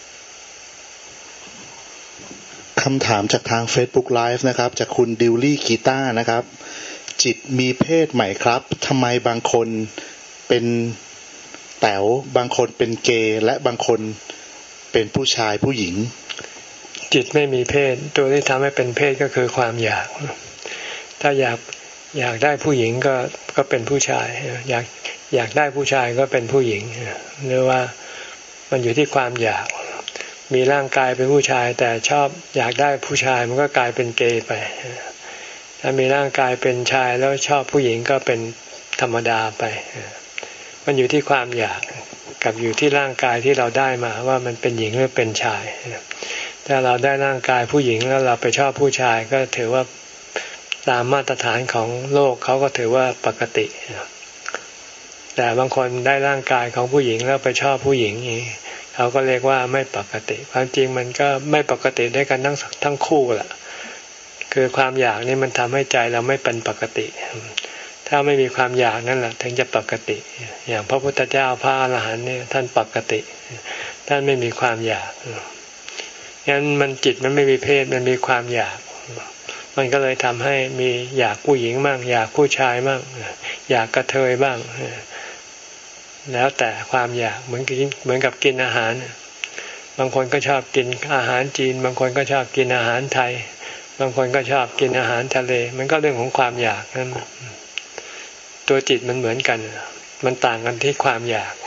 คำถามจากทาง Facebook Live นะครับจากคุณดิวลี่กีตาร์นะครับจิตมีเพศใหม่ครับทำไมบางคนเป็นแต๋วบางคนเป็นเกย์และบางคนเป็นผู้ชายผู้หญิงจิตไม่มีเพศตัวที่ทำให้เป็นเพศก็คือความอยากถ้าอยากอยากได้ผู้หญิงก็ก็เป็นผู้ชายอยากอยากได้ผู้ชายก็เป็นผู้หญิงหรือว่ามันอยู่ที่ความอยากมีร่างกายเป็นผู้ชายแต่ชอบอยากได้ผู้ชายมันก็กลายเป็นเกย์ไปถ้ามีร่างกายเป็นชายแล้วชอบผู้หญิงก็เป็นธรรมดาไปมันอยู่ที่ความอยากกับอยู่ที่ร่างกายที่เราได้มาว่ามันเป็นหญิงหรือเป็นชายถ้าเราได้ร่างกายผู้หญิงแล้วเราไปชอบผู้ชายก็ถือว่าตามมาตรฐานของโลกเขาก็ถือว่าปกติแต่บางคนได้ร่างกายของผู้หญิงแล้วไปชอบผู้หญิงนี่เขาก็เรียกว่าไม่ปกติความจริงมันก็ไม่ปกติด้วยกันทั้งทั้งคู่แหละคือความอยากนี่มันทำให้ใจเราไม่เป็นปกติถ้าไม่มีความอยากนั่นแหละถึงจะปกติอย่างพระพุทธเจ้าพระอรหันต์เนี่ยท่านปกติท่านไม่มีความอยากงั้นมันจิตมันไม่มีเพศมันมีความอยากมมันก็เลยทำให้มีอยากผู้หญิงบ้างอยากผู้ชายบ้างอยากกระเทยบ้างแล้วแต่ความอยากเหมือนกินเหมือนกับกินอาหารบางคนก็ชอบกินอาหารจีนบางคนก็ชอบกินอาหารไทยบางคนก็ชอบกินอาหารทะเลมันก็เรื่องของความอยากนั่นตัวจิตมันเหมือนกันมันต่างกันที่ความอยาก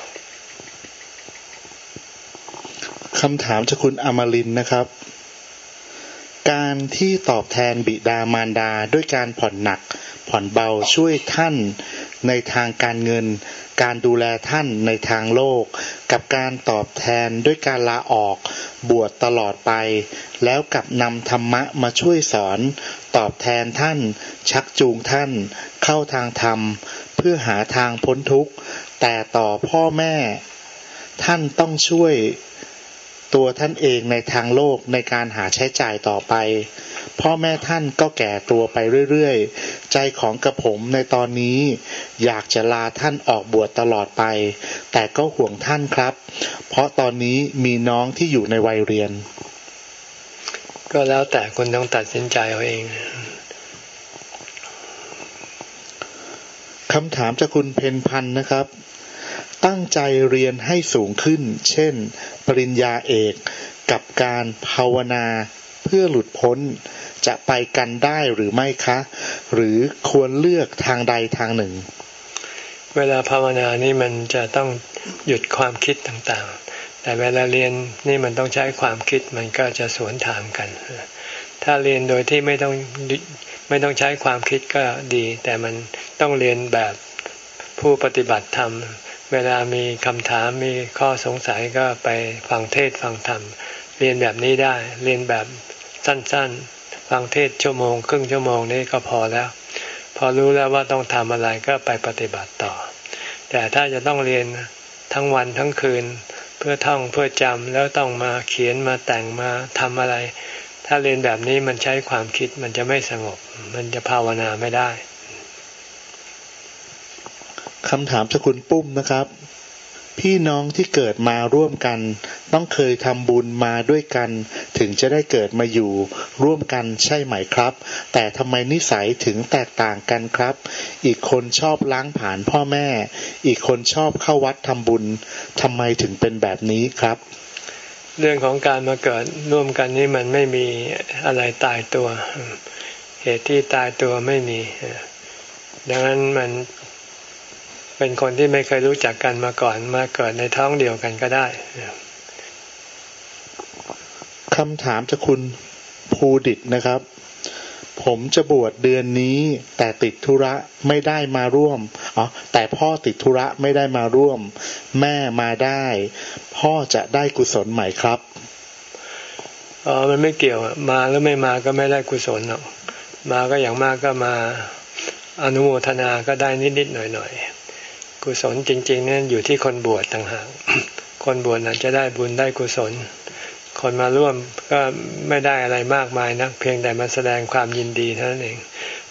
คำถามจากคุณอมรินทร์นะครับการที่ตอบแทนบิดามารดาด้วยการผ่อนหนักผ่อนเบาช่วยท่านในทางการเงินการดูแลท่านในทางโลกกับการตอบแทนด้วยการลาออกบวชตลอดไปแล้วกลับนำธรรมะมาช่วยสอนตอบแทนท่านชักจูงท่านเข้าทางธรรมเพื่อหาทางพ้นทุกข์แต่ต่อพ่อแม่ท่านต้องช่วยตัวท่านเองในทางโลกในการหาใช้จ่ายต่อไปพ่อแม่ท่านก็แก่ตัวไปเรื่อยๆใจของกระผมในตอนนี้อยากจะลาท่านออกบวชตลอดไปแต่ก็ห่วงท่านครับเพราะตอนนี้มีน้องที่อยู่ในวัยเรียนก็แล้วแต่คุณต้องตัดสินใจเอาเองคำถามจากคุณเพนพันธ์นะครับตั้งใจเรียนให้สูงขึ้นเช่นปริญญาเอกกับการภาวนาเพื่อหลุดพ้นจะไปกันได้หรือไม่คะหรือควรเลือกทางใดทางหนึ่งเวลาภาวนานี่มันจะต้องหยุดความคิดต่างๆแต่เวลาเรียนนี่มันต้องใช้ความคิดมันก็จะสวนทางกันถ้าเรียนโดยที่ไม่ต้องไม่ต้องใช้ความคิดก็ดีแต่มันต้องเรียนแบบผู้ปฏิบัติธรรมเวลามีคำถามมีข้อสงสัยก็ไปฟังเทศฟังธรรมเรียนแบบนี้ได้เรียนแบบสั้นๆฟังเทศชั่วโมงครึ่งชั่วโมงนี้ก็พอแล้วพอรู้แล้วว่าต้องทำอะไรก็ไปปฏิบัติต่อแต่ถ้าจะต้องเรียนทั้งวันทั้งคืนเพื่อท่องเพื่อจำแล้วต้องมาเขียนมาแต่งมาทำอะไรถ้าเรียนแบบนี้มันใช้ความคิดมันจะไม่สงบมันจะภาวนาไม่ได้คำถามจากคุณปุ้มนะครับพี่น้องที่เกิดมาร่วมกันต้องเคยทำบุญมาด้วยกันถึงจะได้เกิดมาอยู่ร่วมกันใช่ไหมครับแต่ทำไมนิสัยถึงแตกต่างกันครับอีกคนชอบล้างผลาญพ่อแม่อีกคนชอบเข้าวัดทำบุญทำไมถึงเป็นแบบนี้ครับเรื่องของการมาเกิดร่วมกันนี่มันไม่มีอะไรตายตัวเหตุที่ตายตัวไม่มีดังนั้นมันเป็นคนที่ไม่เคยรู้จักกันมาก่อนมาเกิดในท้องเดียวกันก็ได้คำถามจากคุณภูดิตนะครับผมจะบวชเดือนนี้แต่ติดธุระไม่ได้มาร่วมอ๋อแต่พ่อติดธุระไม่ได้มาร่วมแม่มาได้พ่อจะได้กุศลไหมครับอ๋อมันไม่เกี่ยวมาหรือไม่มาก็ไม่ได้กุศลหรอกมาก็อย่างมากก็มาอนุโมทนาก็ได้นิดๆหน่อยๆกุศลจริงๆเนี่ยอยู่ที่คนบวชต่างหากคนบวชน่ะจะได้บุญได้กุศลคนมาร่วมก็ไม่ได้อะไรมากมายนักเพียงแต่มาแสดงความยินดีเท่านั้นเอง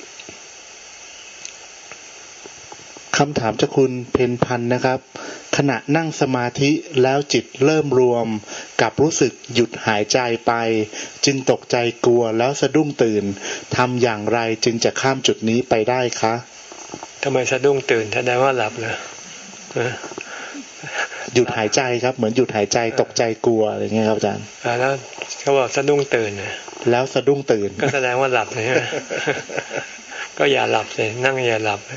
คำถามจากคุณเพนพันธ์นะครับขณะนั่งสมาธิแล้วจิตเริ่มรวมกับรู้สึกหยุดหายใจไปจึงตกใจกลัวแล้วสะดุ้งตื่นทำอย่างไรจึงจะข้ามจุดนี้ไปได้คะทำไมสะดุ้งตื่นแสดงว่าหลับเหรอหยุดหายใจครับเหมือนหยุดหายใจตกใจกลัวอะไรเงี้ยครับอาจารย์แล้วเขาบอกสะดุ้งตื่นแล้วสะดุ้งตื่นก็แสดงว่าหลับเลยก็อย่าหลับเลยนั่งอย่าหลับ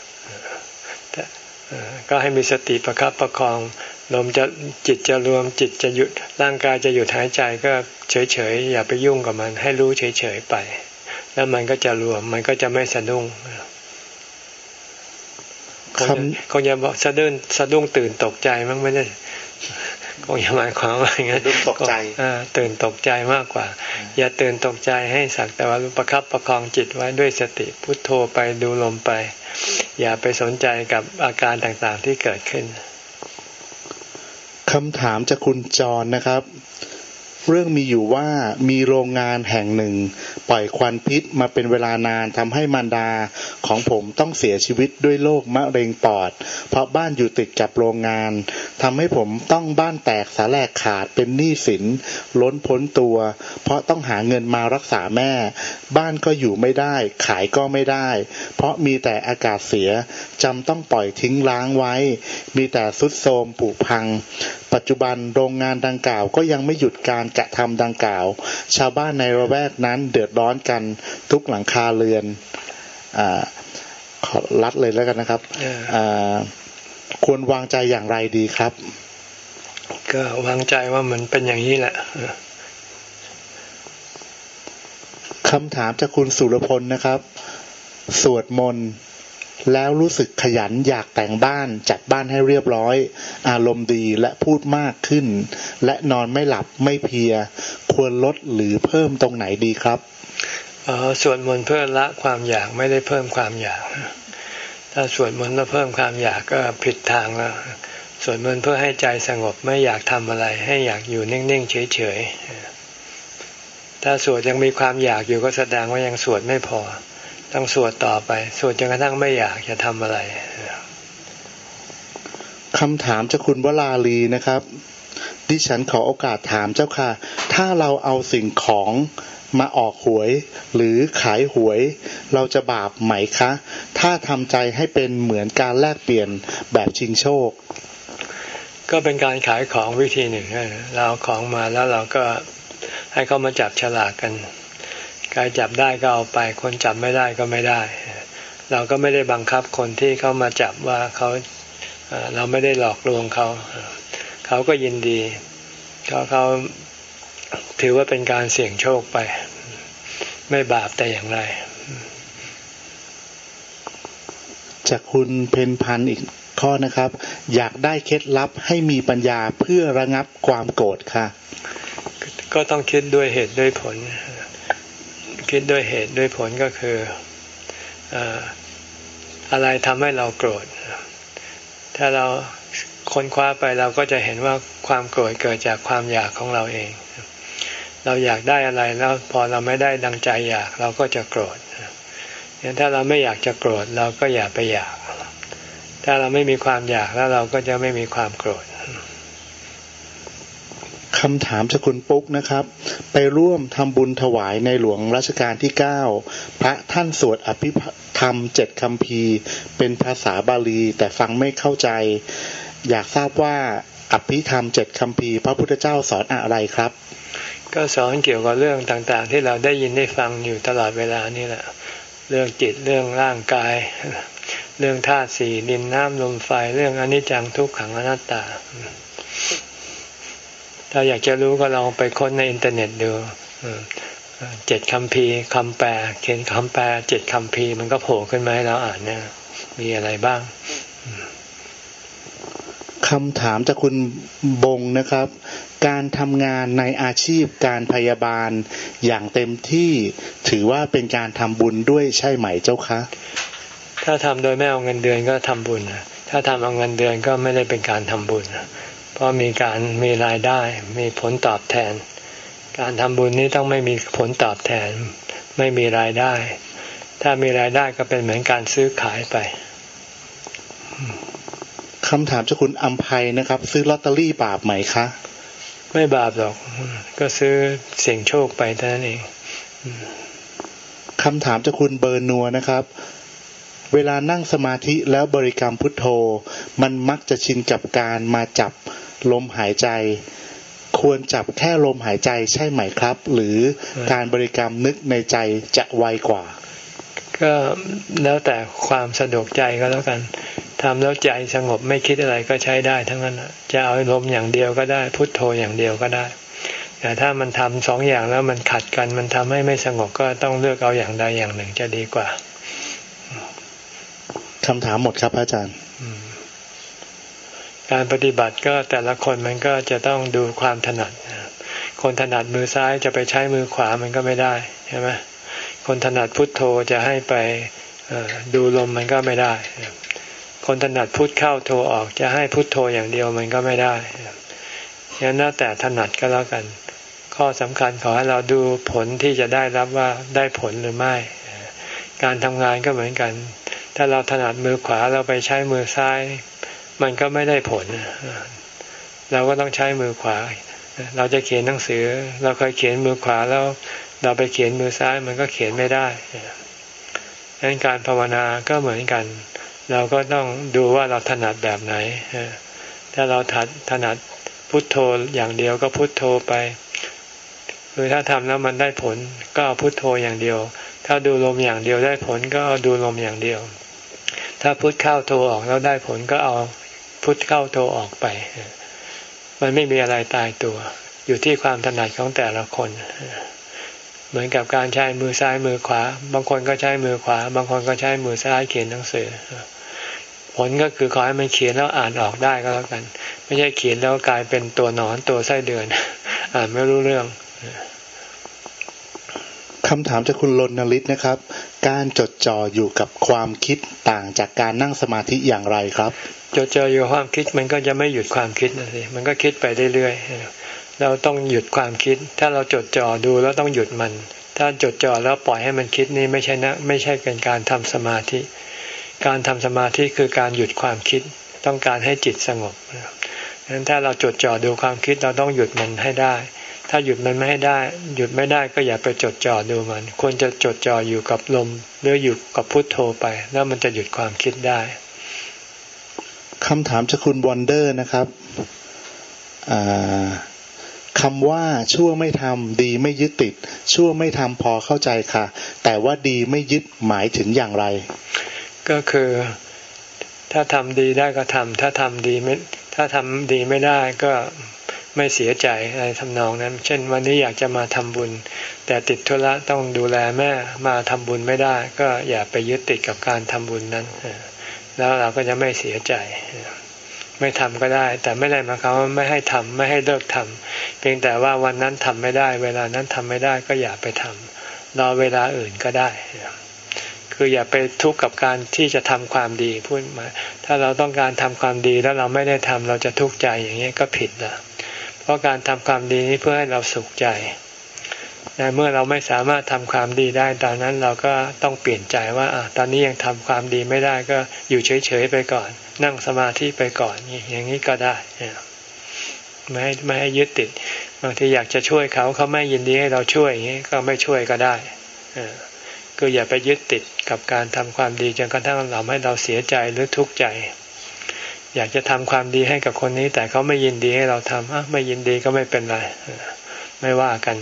ก็ให้มีสติประคับประคองลมจะจิตจะรวมจิตจะหยุดร่างกายจะหยุดหายใจก็เฉยๆอย่าไปยุ่งกับมันให้รู้เฉยๆไปแล้วมันก็จะรวมมันก็จะไม่สะดุ้งคงจะบอกสะดุ้งสะดุ้งตื่นตกใจมั้งไม่ได้คงจะหมายความว่าอย่างนั้นตกใจตื่นตกใจมากกว่าอย่าตื่นตกใจให้สักแต่ว่าประคับประคองจิตไว้ด้วยสติพุทโธไปดูลมไปอย่าไปสนใจกับอาการต่างๆที่เกิดขึ้นคำถามจากคุณจรนะครับเรื่องมีอยู่ว่ามีโรงงานแห่งหนึ่งปล่อยควันพิษมาเป็นเวลานานทำให้มารดาของผมต้องเสียชีวิตด้วยโรคมะเร็งปอดเพราะบ้านอยู่ติดกับโรงงานทำให้ผมต้องบ้านแตกสาแหลกขาดเป็นหนี้สินล้นพ้นตัวเพราะต้องหาเงินมารักษาแม่บ้านก็อยู่ไม่ได้ขายก็ไม่ได้เพราะมีแต่อากาศเสียจำต้องปล่อยทิ้งร้างไว้มีแต่ทรุดโทรมผุพังปัจจุบันโรงงานดังกล่าวก็ยังไม่หยุดการกระทำดังกล่าวชาวบ้านในระแวกนั้นเดือดร้อนกันทุกหลังคาเรือนอ่าขอรัดเลยแล้วกันนะครับอ่าควรวางใจอย่างไรดีครับก็วางใจว่ามันเป็นอย่างนี้แหละคำถามจากคุณสุรพลนะครับสวดมนต์แล้วรู้สึกขยันอยากแต่งบ้านจัดบ้านให้เรียบร้อยอารมณ์ดีและพูดมากขึ้นและนอนไม่หลับไม่เพลียควรลดหรือเพิ่มตรงไหนดีครับอ๋อสวดมนต์เพื่อละความอยากไม่ได้เพิ่มความอยากถ้าสวดมนต์แล้วเพิ่มความอยากก็ผิดทางแล้วสวดมนต์เพื่อให้ใจสงบไม่อยากทำอะไรให้อยากอยู่นิ่งๆเฉยๆถ้าสวดยังมีความอยากอยู่ก็แสดงว่ายังสวดไม่พอต้องสวดต่อไปสวดจนกระทั่งไม่อยากจะทำอะไรคำถามจากคุณวราลีนะครับดิฉันขอโอกาสถามเจ้าค่ะถ้าเราเอาสิ่งของมาออกหวยหรือขายหวยเราจะบาปไหมคะถ้าทำใจให้เป็นเหมือนการแลกเปลี่ยนแบบชิงโชคก็เป็นการขายของวิธีหนึ่งเราเอาของมาแล้วเราก็ให้เขามาจับฉลากกันใครจับได้ก็เอาไปคนจับไม่ได้ก็ไม่ได้เราก็ไม่ได้บังคับคนที่เขามาจับว่าเขาเราไม่ได้หลอกลวงเขาเขาก็ยินดีเขาเขาถือว่าเป็นการเสี่ยงโชคไปไม่บาปแต่อย่างไรจากคุณเพนพันธ์อีกข้อนะครับอยากได้เคล็ดลับให้มีปัญญาเพื่อระงับความโกรธค่ะก็ต้องคิดด้วยเหตุด้วยผลคิดด้วยเหตุด้วยผลก็คืออะไรทำให้เราโกรธถ้าเราค้นคว้าไปเราก็จะเห็นว่าความโกรธเกิดจากความอยากของเราเองเราอยากได้อะไรแล้วพอเราไม่ได้ดังใจอยากเราก็จะโกรธงั้นถ้าเราไม่อยากจะโกรธเราก็อย่าไปอยากถ้าเราไม่มีความอยากแล้วเราก็จะไม่มีความโกรธคำถามจากคุณปุ๊กนะครับไปร่วมทำบุญถวายในหลวงรัชกาลที่เก้าพระท่านสวดอภิธรรมเจ็ดคัมภีร์เป็นภาษาบาลีแต่ฟังไม่เข้าใจอยากทราบว่าอภิธรรมเจ็ดคัมภีร์พระพุทธเจ้าสอนอะไรครับก็สอนเกี่ยวกับเรื่องต่างๆที่เราได้ยินได้ฟังอยู่ตลอดเวลานี่แหละเรื่องจิตเรื่องร่างกายเรื่องธาตุสี่ดินน้ำลมไฟเรื่องอนิจจังทุกขังอนัตตาถ้าอยากจะรู้ก็ลองไปค้นในอินเทอร์เน็ตดูเจ็ดคัมภีร์คำแปลเขียนคำแปลเจ็ดคัมภีร์มันก็โผล่ขึ้นมาให้เราอ่านเนี่ยมีอะไรบ้างคำถามจากคุณบงนะครับการทำงานในอาชีพการพยาบาลอย่างเต็มที่ถือว่าเป็นการทำบุญด้วยใช่ไหมเจ้าคะถ้าทำโดยไม่เอาเงินเดือนก็ทำบุญถ้าทำเอาเงินเดือนก็ไม่ได้เป็นการทำบุญเพราะมีการมีรายได้มีผลตอบแทนการทำบุญนี้ต้องไม่มีผลตอบแทนไม่มีรายได้ถ้ามีรายได้ก็เป็นเหมือนการซื้อขายไปคำถามจากคุณอัมไพนะครับซื้อลอตเตอรี่บาปไหมคะไม่บาปหรอกก็ซื้อเสี่ยงโชคไปเท่านั้นเองคำถามจากคุณเบอร์นัวนะครับเวลานั่งสมาธิแล้วบริกรรมพุทโธมันมักจะชินกับการมาจับลมหายใจควรจับแค่ลมหายใจใช่ไหมครับหรือการบริกรรมนึกในใจจะไวกว่าก็แล้วแต่ความสะดวกใจก็แล้วกันทำแล้วใจสงบไม่คิดอะไรก็ใช้ได้ทั้งนั้นจะเอาลมอย่างเดียวก็ได้พุทโธอย่างเดียวก็ได้แต่ถ้ามันทำสองอย่างแล้วมันขัดกันมันทำให้ไม่สงบก็ต้องเลือกเอาอย่างใดอย่างหนึ่งจะดีกว่าคำถามหมดครับอาจารย์การปฏิบัติก็แต่ละคนมันก็จะต้องดูความถนัดคนถนัดมือซ้ายจะไปใช้มือขวามันก็ไม่ได้ใช่ไหมคนถนัดพุทโธจะให้ไปดูลมมันก็ไม่ได้คนถนัดพุทเข้าโธออกจะให้พุทโธอย่างเดียวมันก็ไม่ได้งั้นแล้วแต่ถนัดก็แล้วกันข้อสำคัญขอให้เราดูผลที่จะได้รับว่าได้ผลหรือไม่การทำงานก็เหมือนกันถ้าเราถนัดมือขวาเราไปใช้มือซ้ายมันก็ไม่ได้ผลเราก็ต้องใช้มือขวาเราจะเขียนหนังสือเราเคยเขียนมือขวาแล้วเราไปเขียนมือซ้ายมันก็เขียนไม่ได้ดังนั้นการภาวนาก็เหมือนกันเราก็ต้องดูว่าเราถนัดแบบไหนถ้าเราถนัดพุทโธอย่างเดียวก็พุทโธไปคือถ้าทำแล้วมันได้ผลก็เอาพุทโธอย่างเดียวถ้าดูลมอย่างเดียวได้ผลก็เอาดูลมอย่างเดียวถ้าพุทเข้าโธออกแล้วได้ผลก็เอาพุทเข้าโธออกไปมันไม่มีอะไรตายตัวอยู่ที่ความถนัดของแต่ละคนเหมือนกับการใช้มือซ้ายมือขวาบางคนก็ใช้มือขวาบางคนก็ใช้มือซ้ายเขียนหนังสือผลก็คือขอให้มันเขียนแล้วอ่านออกได้ก็แล้วกันไม่ใช่เขียนแล้วกลายเป็นตัวหนอนตัวไส้เดือนอ่านไม่รู้เรื่องคำถามจากคุณรณฤทธิ์นะครับการจดจ่ออยู่กับความคิดต่างจากการนั่งสมาธิอย่างไรครับจดจ่ออยู่กับความคิดมันก็จะไม่หยุดความคิดนะสิมันก็คิดไปเรื่อยๆเราต้องหยุดความคิดถ้าเราจดจ่อดูแล้วต้องหยุดมันถ้าจดจ่อแล้วปล่อยให้มันคิดนี่ไม่ใช่นะไม่ใช่เป็นการทำสมาธิการทำสมาธิคือการหยุดความคิดต้องการให้จิตสงบดังนั้นถ้าเราจดจ่อดูความคิดเราต้องหยุดมันให้ได้ถ้าหยุดมันไม่ให้ได้หยุดไม่ได้ก็อย่าไปจดจ่อดูมันควรจะจดจ่ออยู่กับลมหรืออยู่กับพุทโธไปแล้วมันจะหยุดความคิดได้คำถามจากคุณวอนเดอร์นะครับคำว่าชั่วไม่ทำดีไม่ยึดติดชั่วไม่ทำพอเข้าใจค่ะแต่ว่าดีไม่ยึดหมายถึงอย่างไรก็คือถ้าทำดีได้ก็ทำถ้าทำดีไม่ถ้าทำดีไม่ได้ก็ไม่เสียใจอะไรทำนองนั้นเช่นวันนี้อยากจะมาทำบุญแต่ติดธุระต้องดูแลแม่มาทำบุญไม่ได้ก็อย่าไปยึดติดกับการทำบุญนั้นแล้วเราก็จะไม่เสียใจไม่ทำก็ได้แต่ไม่ได้หมายความว่าไม่ให้ทำไม่ให้เลิกทำเพียงแต่ว่าวันนั้นทำไม่ได้เวลานั้นทำไม่ได้ก็อย่าไปทำรอเวลาอื่นก็ได้คืออย่าไปทุกข์กับการที่จะทำความดีพูดมาถ้าเราต้องการทำความดีแล้วเราไม่ได้ทำเราจะทุกข์ใจอย่างนี้ก็ผิดละเพราะการทำความดีนี้เพื่อให้เราสุขใจแต่เมื่อเราไม่สามารถทำความดีได้ตอนนั้นเราก็ต้องเปลี่ยนใจว่าอ่ะตอนนี้ยังทำความดีไม่ได้ก็อยู่เฉยๆไปก่อนนั่งสมาธิไปก่อนอย่างนี้ก็ได้ไม่ให้ไม่ให้ยึดติดบางทีอยากจะช่วยเขาเขาไม่ยินดีให้เราช่วยอย่างนี้ก็ไม่ช่วยก็ได้ก็อย่าไปยึดติดกับการทำความดีจนกระทั่งเราให้เราเสียใจหรือทุกข์ใจอยากจะทำความดีให้กับคนนี้แต่เขาไม่ยินดีให้เราทำอ่ะไม่ยินดีก็ไม่เป็นไรไม่ว่ากัน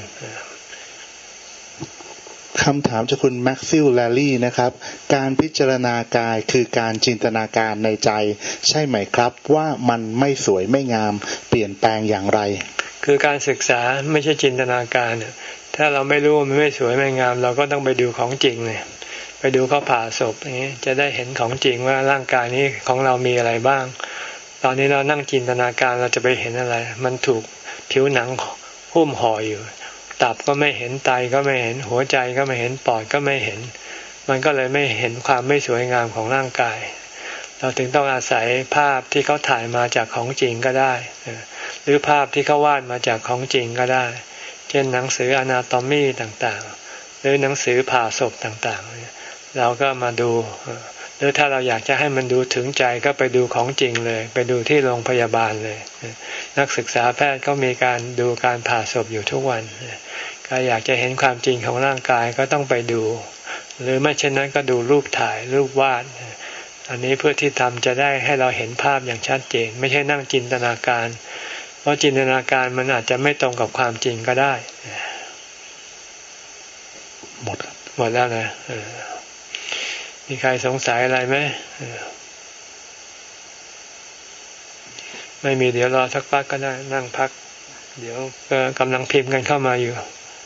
คำถามจากคุณแม็กซิลแลลี่นะครับการพิจารณากายคือการจินตนาการในใจใช่ไหมครับว่ามันไม่สวยไม่งามเปลี่ยนแปลงอย่างไรคือการศึกษาไม่ใช่จินตนาการถ้าเราไม่รู้ว่ามันไม่สวยไม่งามเราก็ต้องไปดูของจริงเลยไปดูเขาผ่าศพอย่างนี้จะได้เห็นของจริงว่าร่างกายนี้ของเรามีอะไรบ้างตอนนี้เรานั่งจินตนาการเราจะไปเห็นอะไรมันถูกผิวหนังหุ้มห่ออยู่ตับก็ไม่เห็นไตก็ไม่เห็นหัวใจก็ไม่เห็นปอดก็ไม่เห็นมันก็เลยไม่เห็นความไม่สวยงามของร่างกายเราถึงต้องอาศัยภาพที่เขาถ่ายมาจากของจริงก็ได้หรือภาพที่เขาวาดมาจากของจริงก็ได้เช่นหนังสือ Anatomy ต่างๆหรือหนังสือผ่าศพต่างๆเราก็มาดูหรือถ้าเราอยากจะให้มันดูถึงใจก็ไปดูของจริงเลยไปดูที่โรงพยาบาลเลยนักศึกษาแพทย์ก็มีการดูการผ่าศพอยู่ทุกวันก็อยากจะเห็นความจริงของร่างกายก็ต้องไปดูหรือไม่เช่นนั้นก็ดูรูปถ่ายรูปวาดอันนี้เพื่อที่ทำจะได้ให้เราเห็นภาพอย่างชัดเจนไม่ใช่นั่งจินตนาการเพราะจินตนาการมันอาจจะไม่ตรงกับความจริงก็ได้หมดหมดแล้วนะมีใครสงสัยอะไรไหมไม่มีเดี๋ยวรอสักพักก็ได้นั่งพักเดี๋ยวกำลังพิมพ์กันเข้ามาอยู่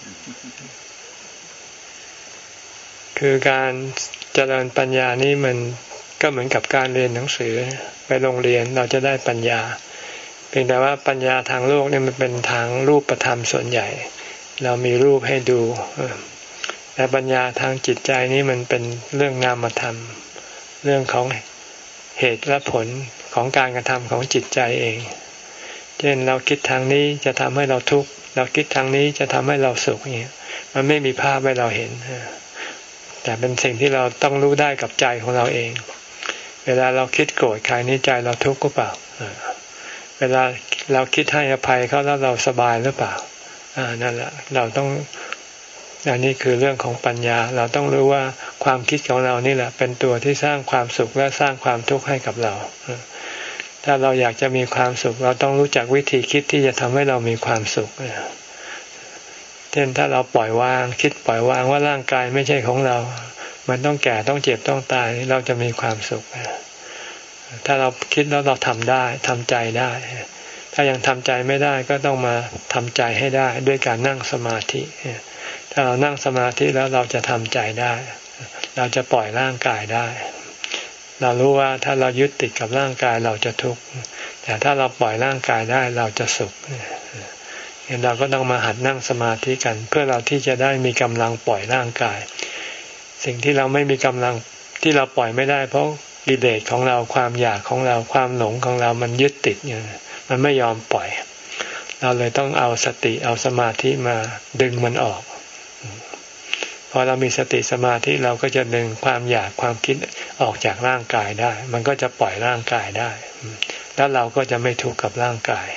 คือการเจริญปัญญานี่มันก็เหมือนกับการเรียนหนังสือไปโรงเรียนเราจะได้ปัญญาเพียงแต่ว่าปัญญาทางโลกนี่มันเป็นทางรูปธรรมส่วนใหญ่เรามีรูปให้ดูแต่ปัญญาทางจิตใจนี่มันเป็นเรื่องนามธรรมเรื่องของเหตุและผลของการกระทำของจิตใจเองเช่นเราคิดทางนี้จะทำให้เราทุกข์เราคิดทางนี้จะทำให้เราสุขอย่างเงี้ยมันไม่มีภาพให้เราเห็นแต่เป็นสิ่งที่เราต้องรู้ได้กับใจของเราเองเวลาเราคิดโกรธใครนี่ใจเราทุกข์หรือเปล่าเวลาเราคิดให้อภัยเขาแล้วเราสบายหรือเปล่าอ่านั่นแหละเราต้องอันนี้คือเรื่องของปัญญาเราต้องรู้ว่าความคิดของเรานี่แหละเป็นตัวที่สร้างความสุขและสร้างความทุกข์ให้กับเราถ้าเราอยากจะมีความสุขเราต้องรู้จักวิธีคิดที่จะทำให้เรามีความสุขเช่นถ้าเราปล่อยวางคิดปล่อยวางว่าร่างกายไม่ใช่ของเรามันต้องแก่ต้องเจ็บต้องตายเราจะมีความสุขถ้าเราคิดแล้วเราทำได้ทำใจได้ถ้ายังทำใจไม่ได้ก็ต้องมาทำใจให้ได้ด้วยการนั่งสมาธิถ้าเรานั่งสมาธิแล้วเราจะทำใจได้เราจะปล่อยร่างกายได้เรารู้ว่าถ้าเรายึดติดกับร่างกายเราจะทุกข์แต่ถ้าเราปล่อยร่างกายได้เราจะสุขเราก็ต้องมาหัดนั่งสมาธิกันเพื่อเราที่จะได้มีกำลังปล่อยร่างกายสิ่งที่เราไม่มีกำลังที่เราปล่อยไม่ได้เพราะกิเลสของเราความอยากของเราความหลงของเรามันยึดติดอย่างมันไม่ยอมปล่อยเราเลยต้องเอาสติเอาสมาธิมาดึงมันออกพอเรามีสติสมาธิเราก็จะดึงความอยากความคิดออกจากร่างกายได้มันก็จะปล่อยร่างกายได้แล้วเราก็จะไม่ทุกข์กับร่างกาย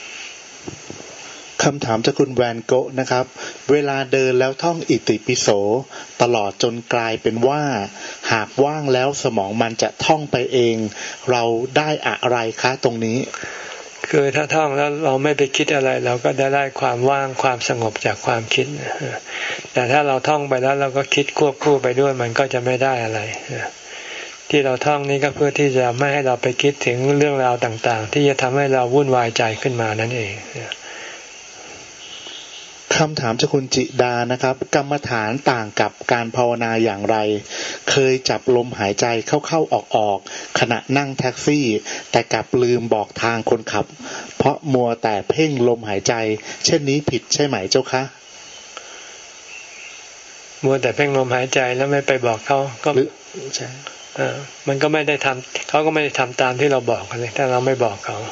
คำถามจากคุณแวนโกะนะครับเวลาเดินแล้วท่องอิติปิโสตลอดจนกลายเป็นว่าหากว่างแล้วสมองมันจะท่องไปเองเราได้อะไรคะตรงนี้คือถ้าท่องแล้วเราไม่ไปคิดอะไรเราก็ได้ได้ความว่างความสงบจากความคิดแต่ถ้าเราท่องไปแล้วเราก็คิดควบคู่ไปด้วยมันก็จะไม่ได้อะไรที่เราท่องนี้ก็เพื่อที่จะไม่ให้เราไปคิดถึงเรื่องราวต่างๆที่จะทำให้เราวุ่นวายใจขึ้นมานั่นเองคำถามจากคุณจิดานะครับกรรมฐานต่างกับการภาวนาอย่างไรเคยจับลมหายใจเข้าๆออกๆขณะนั่งแท็กซี่แต่กลับลืมบอกทางคนขับเพราะมัวแต่เพ่งลมหายใจเช่นนี้ผิดใช่ไหมเจ้าคะมัวแต่เพ่งลมหายใจแล้วไม่ไปบอกเขาก็ใช่อ่ามันก็ไม่ได้ทำเขาก็ไม่ได้ทำตามที่เราบอกกันเลยถ้าเราไม่บอกเขา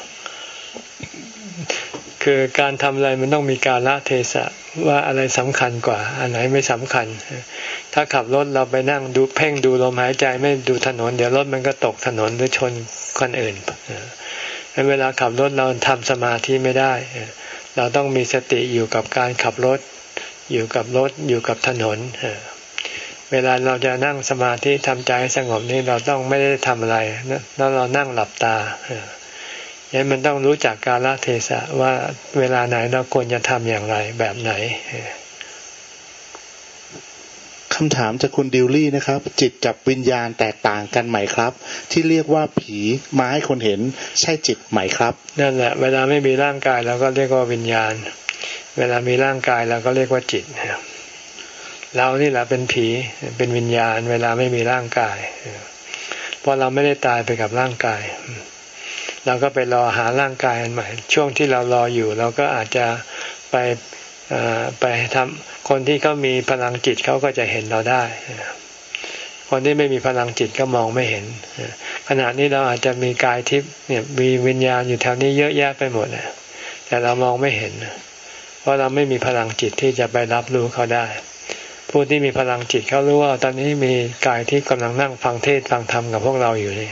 คือการทำอะไรมันต้องมีกาลเทศะว่าอะไรสำคัญกว่าอันไหนไม่สำคัญถ้าขับรถเราไปนั่งดูเพ่งดูลมหายใจไม่ดูถนนเดี๋ยวรถมันก็ตกถนนหรือชนคนอื่นเวลาขับรถเราทำสมาธิไม่ได้เราต้องมีสติอยู่กับการขับรถอยู่กับรถอยู่กับถนนเวลาเราจะนั่งสมาธิทำใจสงบนี่เราต้องไม่ได้ทำอะไรแล้วเรานั่งหลับตายันมันต้องรู้จักกาลเทศะว่าเวลาไหนเราควรจะทำอย่างไรแบบไหนคำถามจากคุณดิวลี่นะครับจิตกับวิญญาณแตกต่างกันไหมครับที่เรียกว่าผีมาให้คนเห็นใช่จิตไหมครับนั่นแหละเวลาไม่มีร่างกายเราก็เรียกว่าวิญญาณเวลามีร่างกายเราก็เรียกว่าจิตเรานี่แหละเป็นผีเป็นวิญญาณเวลาไม่มีร่างกายเพราะเราไม่ได้ตายไปกับร่างกายเราก็ไปรอหาร่างกายอันใหม่ช่วงที่เรารออยู่เราก็อาจจะไปไปทำคนที่เขามีพลังจิตเขาก็จะเห็นเราได้คนที่ไม่มีพลังจิตก็มองไม่เห็นขณะนี้เราอาจจะมีกายทิพย์เนี่ยมีวิญญาณอยู่แถวนี้เยอะแยะไปหมดนะแต่เรามองไม่เห็นเพราะเราไม่มีพลังจิตที่จะไปรับรู้เขาได้ผู้ที่มีพลังจิตเขารู้ว่าตอนนี้มีกายที่กำลังนั่งฟังเทศน์ฟังธรรมกับพวกเราอยู่นี่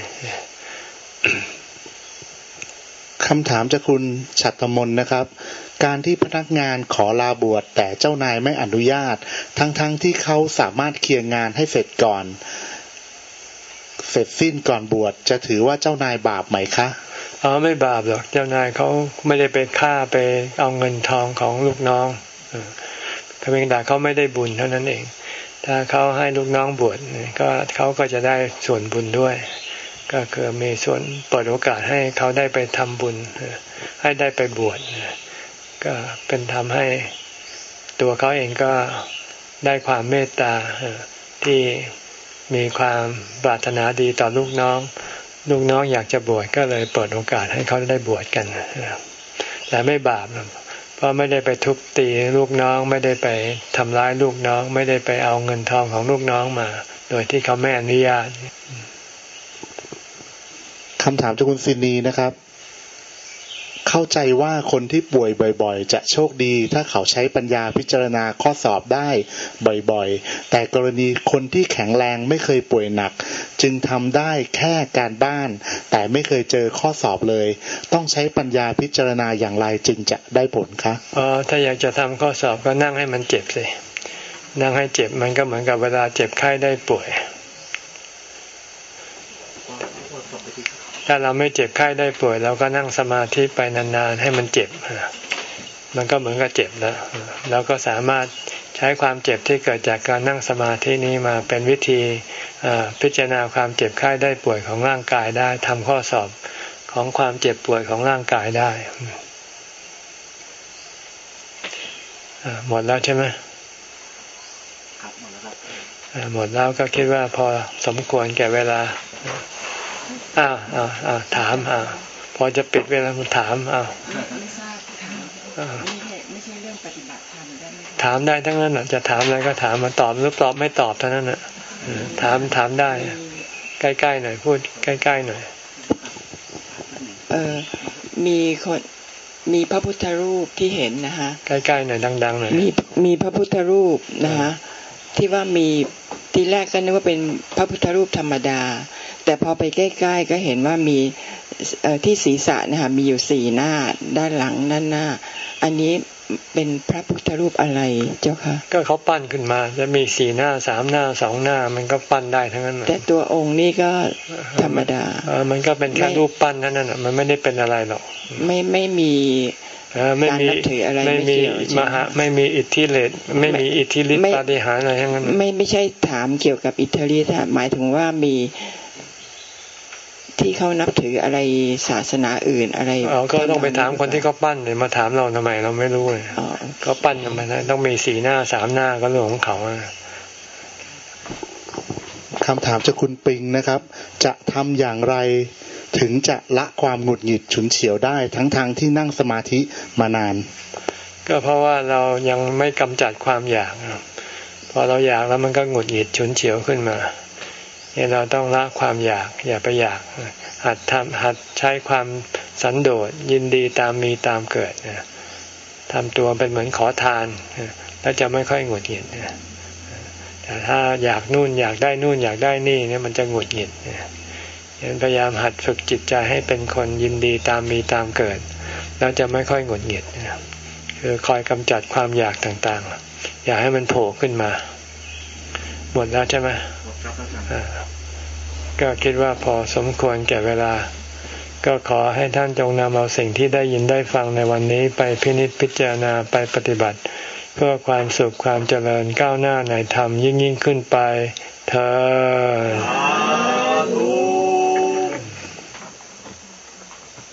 คำถามจากคุณฉัตรมนนะครับการที่พนักงานขอลาบวชแต่เจ้านายไม่อนุญาตทั้งๆ ท, ที่เขาสามารถเคลียร์งานให้เสร็จก่อนเสร็จสิ้นก่อนบวชจะถือว่าเจ้านายบาปไหมคะอ๋อไม่บาปหรอกเจ้านายเขาไม่ได้ไปฆ่าไปเอาเงินทองของลูกน้องเพียงแต่เขาไม่ได้บุญเท่านั้นเองถ้าเขาให้ลูกน้องบวชก็เขาก็จะได้ส่วนบุญด้วยก็คือมีส่วนเปิดโอกาสให้เขาได้ไปทำบุญให้ได้ไปบวชก็เป็นทำให้ตัวเขาเองก็ได้ความเมตตาที่มีความปรารถนาดีต่อลูกน้องลูกน้องอยากจะบวชก็เลยเปิดโอกาสให้เขาได้บวชกันแต่ไม่บาปเพราะไม่ได้ไปทุบตีลูกน้องไม่ได้ไปทำร้ายลูกน้องไม่ได้ไปเอาเงินทองของลูกน้องมาโดยที่เขาไม่อนุญาตคำถามจากคุณซินีนะครับคเข้าใจว่าคนที่ป่วยบ่อยๆจะโชคดีถ้าเขาใช้ปัญญาพิจารณาข้อสอบได้บ่อยๆแต่กรณีคนที่แข็งแรงไม่เคยป่วยหนักจึงทำได้แค่การบ้านแต่ไม่เคยเจอข้อสอบเลยต้องใช้ปัญญาพิจารณาอย่างไรจึงจะได้ผลคะอ๋อถ้าอยากจะทำข้อสอบก็นั่งให้มันเจ็บสินั่งให้เจ็บมันก็เหมือนกับเวลาเจ็บไข้ได้ป่วยถ้าเราไม่เจ็บไข้ได้ป่วยเราก็นั่งสมาธิไปนานๆให้มันเจ็บมันก็เหมือนกับเจ็บแล้วเราก็สามารถใช้ความเจ็บที่เกิดจากการนั่งสมาธินี้มาเป็นวิธีพิจารณาความเจ็บไข้ได้ป่วยของร่างกายได้ทำข้อสอบของความเจ็บป่วยของร่างกายได้หมดแล้วใช่ไหมครับหมดแล้วครับหมดแล้วก็คิดว่าพอสมควรแก่เวลาอ้าวอ้าวอ้าวถามอ้าวพอจะปิดเวลาถามอ้าวไม่ทราบค่ะไม่ใช่ไม่ใช่เรื่องปฏิบัติธรรมได้ไหมถามได้ทั้งนั้นน่ะจะถามอะไรก็ถามมาตอบหรือตอบไม่ตอบเท่านั้นน่ะถามถามได้ใกล้ๆหน่อยพูดใกล้ๆหน่อยเออมีคนมีพระพุทธรูปที่เห็นนะคะใกล้ๆหน่อยดังๆหน่อยมีมีพระพุทธรูปนะคะที่ว่ามีทีแรกก็นึกว่าเป็นพระพุทธรูปธรรมดาแต่พอไปใกล้ๆก็เห็นว่ามีที่ศีรษะนะคะมีอยู่สี่หน้าด้านหลังด้านหน้าอันนี้เป็นพระพุทธรูปอะไรเจ้าคะก็เขาปั้นขึ้นมาจะมีสี่หน้าสามหน้าสองหน้ามันก็ปั้นได้ทั้งนั้นแต่ตัวองค์นี้ก็ธรรมดาเออมันก็เป็นแค่รูปปั้นนั่นน่ะมันไม่ได้เป็นอะไรหรอกไม่ไม่มีการนับถืออะไรไม่มีมหาไม่มีอิทธิฤทธิ์ไม่มีอิทธิฤทธิ์ปาฏิหาริย์อะไรทั้งนั้นไม่ไม่ใช่ถามเกี่ยวกับอิทธิฤทธิ์หมายถึงว่ามีที่เขานับถืออะไรศาสนาอื่นอะไรอ๋อก็ต้องไปถามคนที่เขาปั้นเลยมาถามเราทำไมเราไม่รู้เลยเขาปั้นทำไมต้องมีสีหน้าสามหน้าก็เรื่องของเขาคำถามจากคุณปิงนะครับจะทำอย่างไรถึงจะละความหงุดหงิดฉุนเฉียวได้ทั้งทางที่นั่งสมาธิมานานก็เพราะว่าเรายังไม่กำจัดความอยากพอเราอยากแล้วมันก็หงุดหงิดฉุนเฉียวขึ้นมาเนี่ยเราต้องละความอยากอย่าไปอยากหัดทำหัดใช้ความสันโดษยินดีตามมีตามเกิดทำตัวเป็นเหมือนขอทานแล้วจะไม่ค่อยหงุดหงิดแต่ถ้าอยากนู่นอยากได้นู่นอยากได้นี่เนี่ยมันจะหงุดหงิดพยายามหัดฝึกจิตใจให้เป็นคนยินดีตามมีตามเกิดแล้วจะไม่ค่อยหงุดหงิดคือคอยกำจัดความอยากต่างๆอย่าให้มันโผล่ขึ้นมาหมดแล้วใช่ไหมก็คิดว่าพอสมควรแก่เวลาก็ขอให้ท่านจงนำเอาสิ่งที่ได้ยินได้ฟังในวันนี้ไปพินิจพิจารณาไปปฏิบัติเพื่อความสุขความเจริญก้าวหน้าในธรรมยิ่งยิ่งขึ้นไปเถิด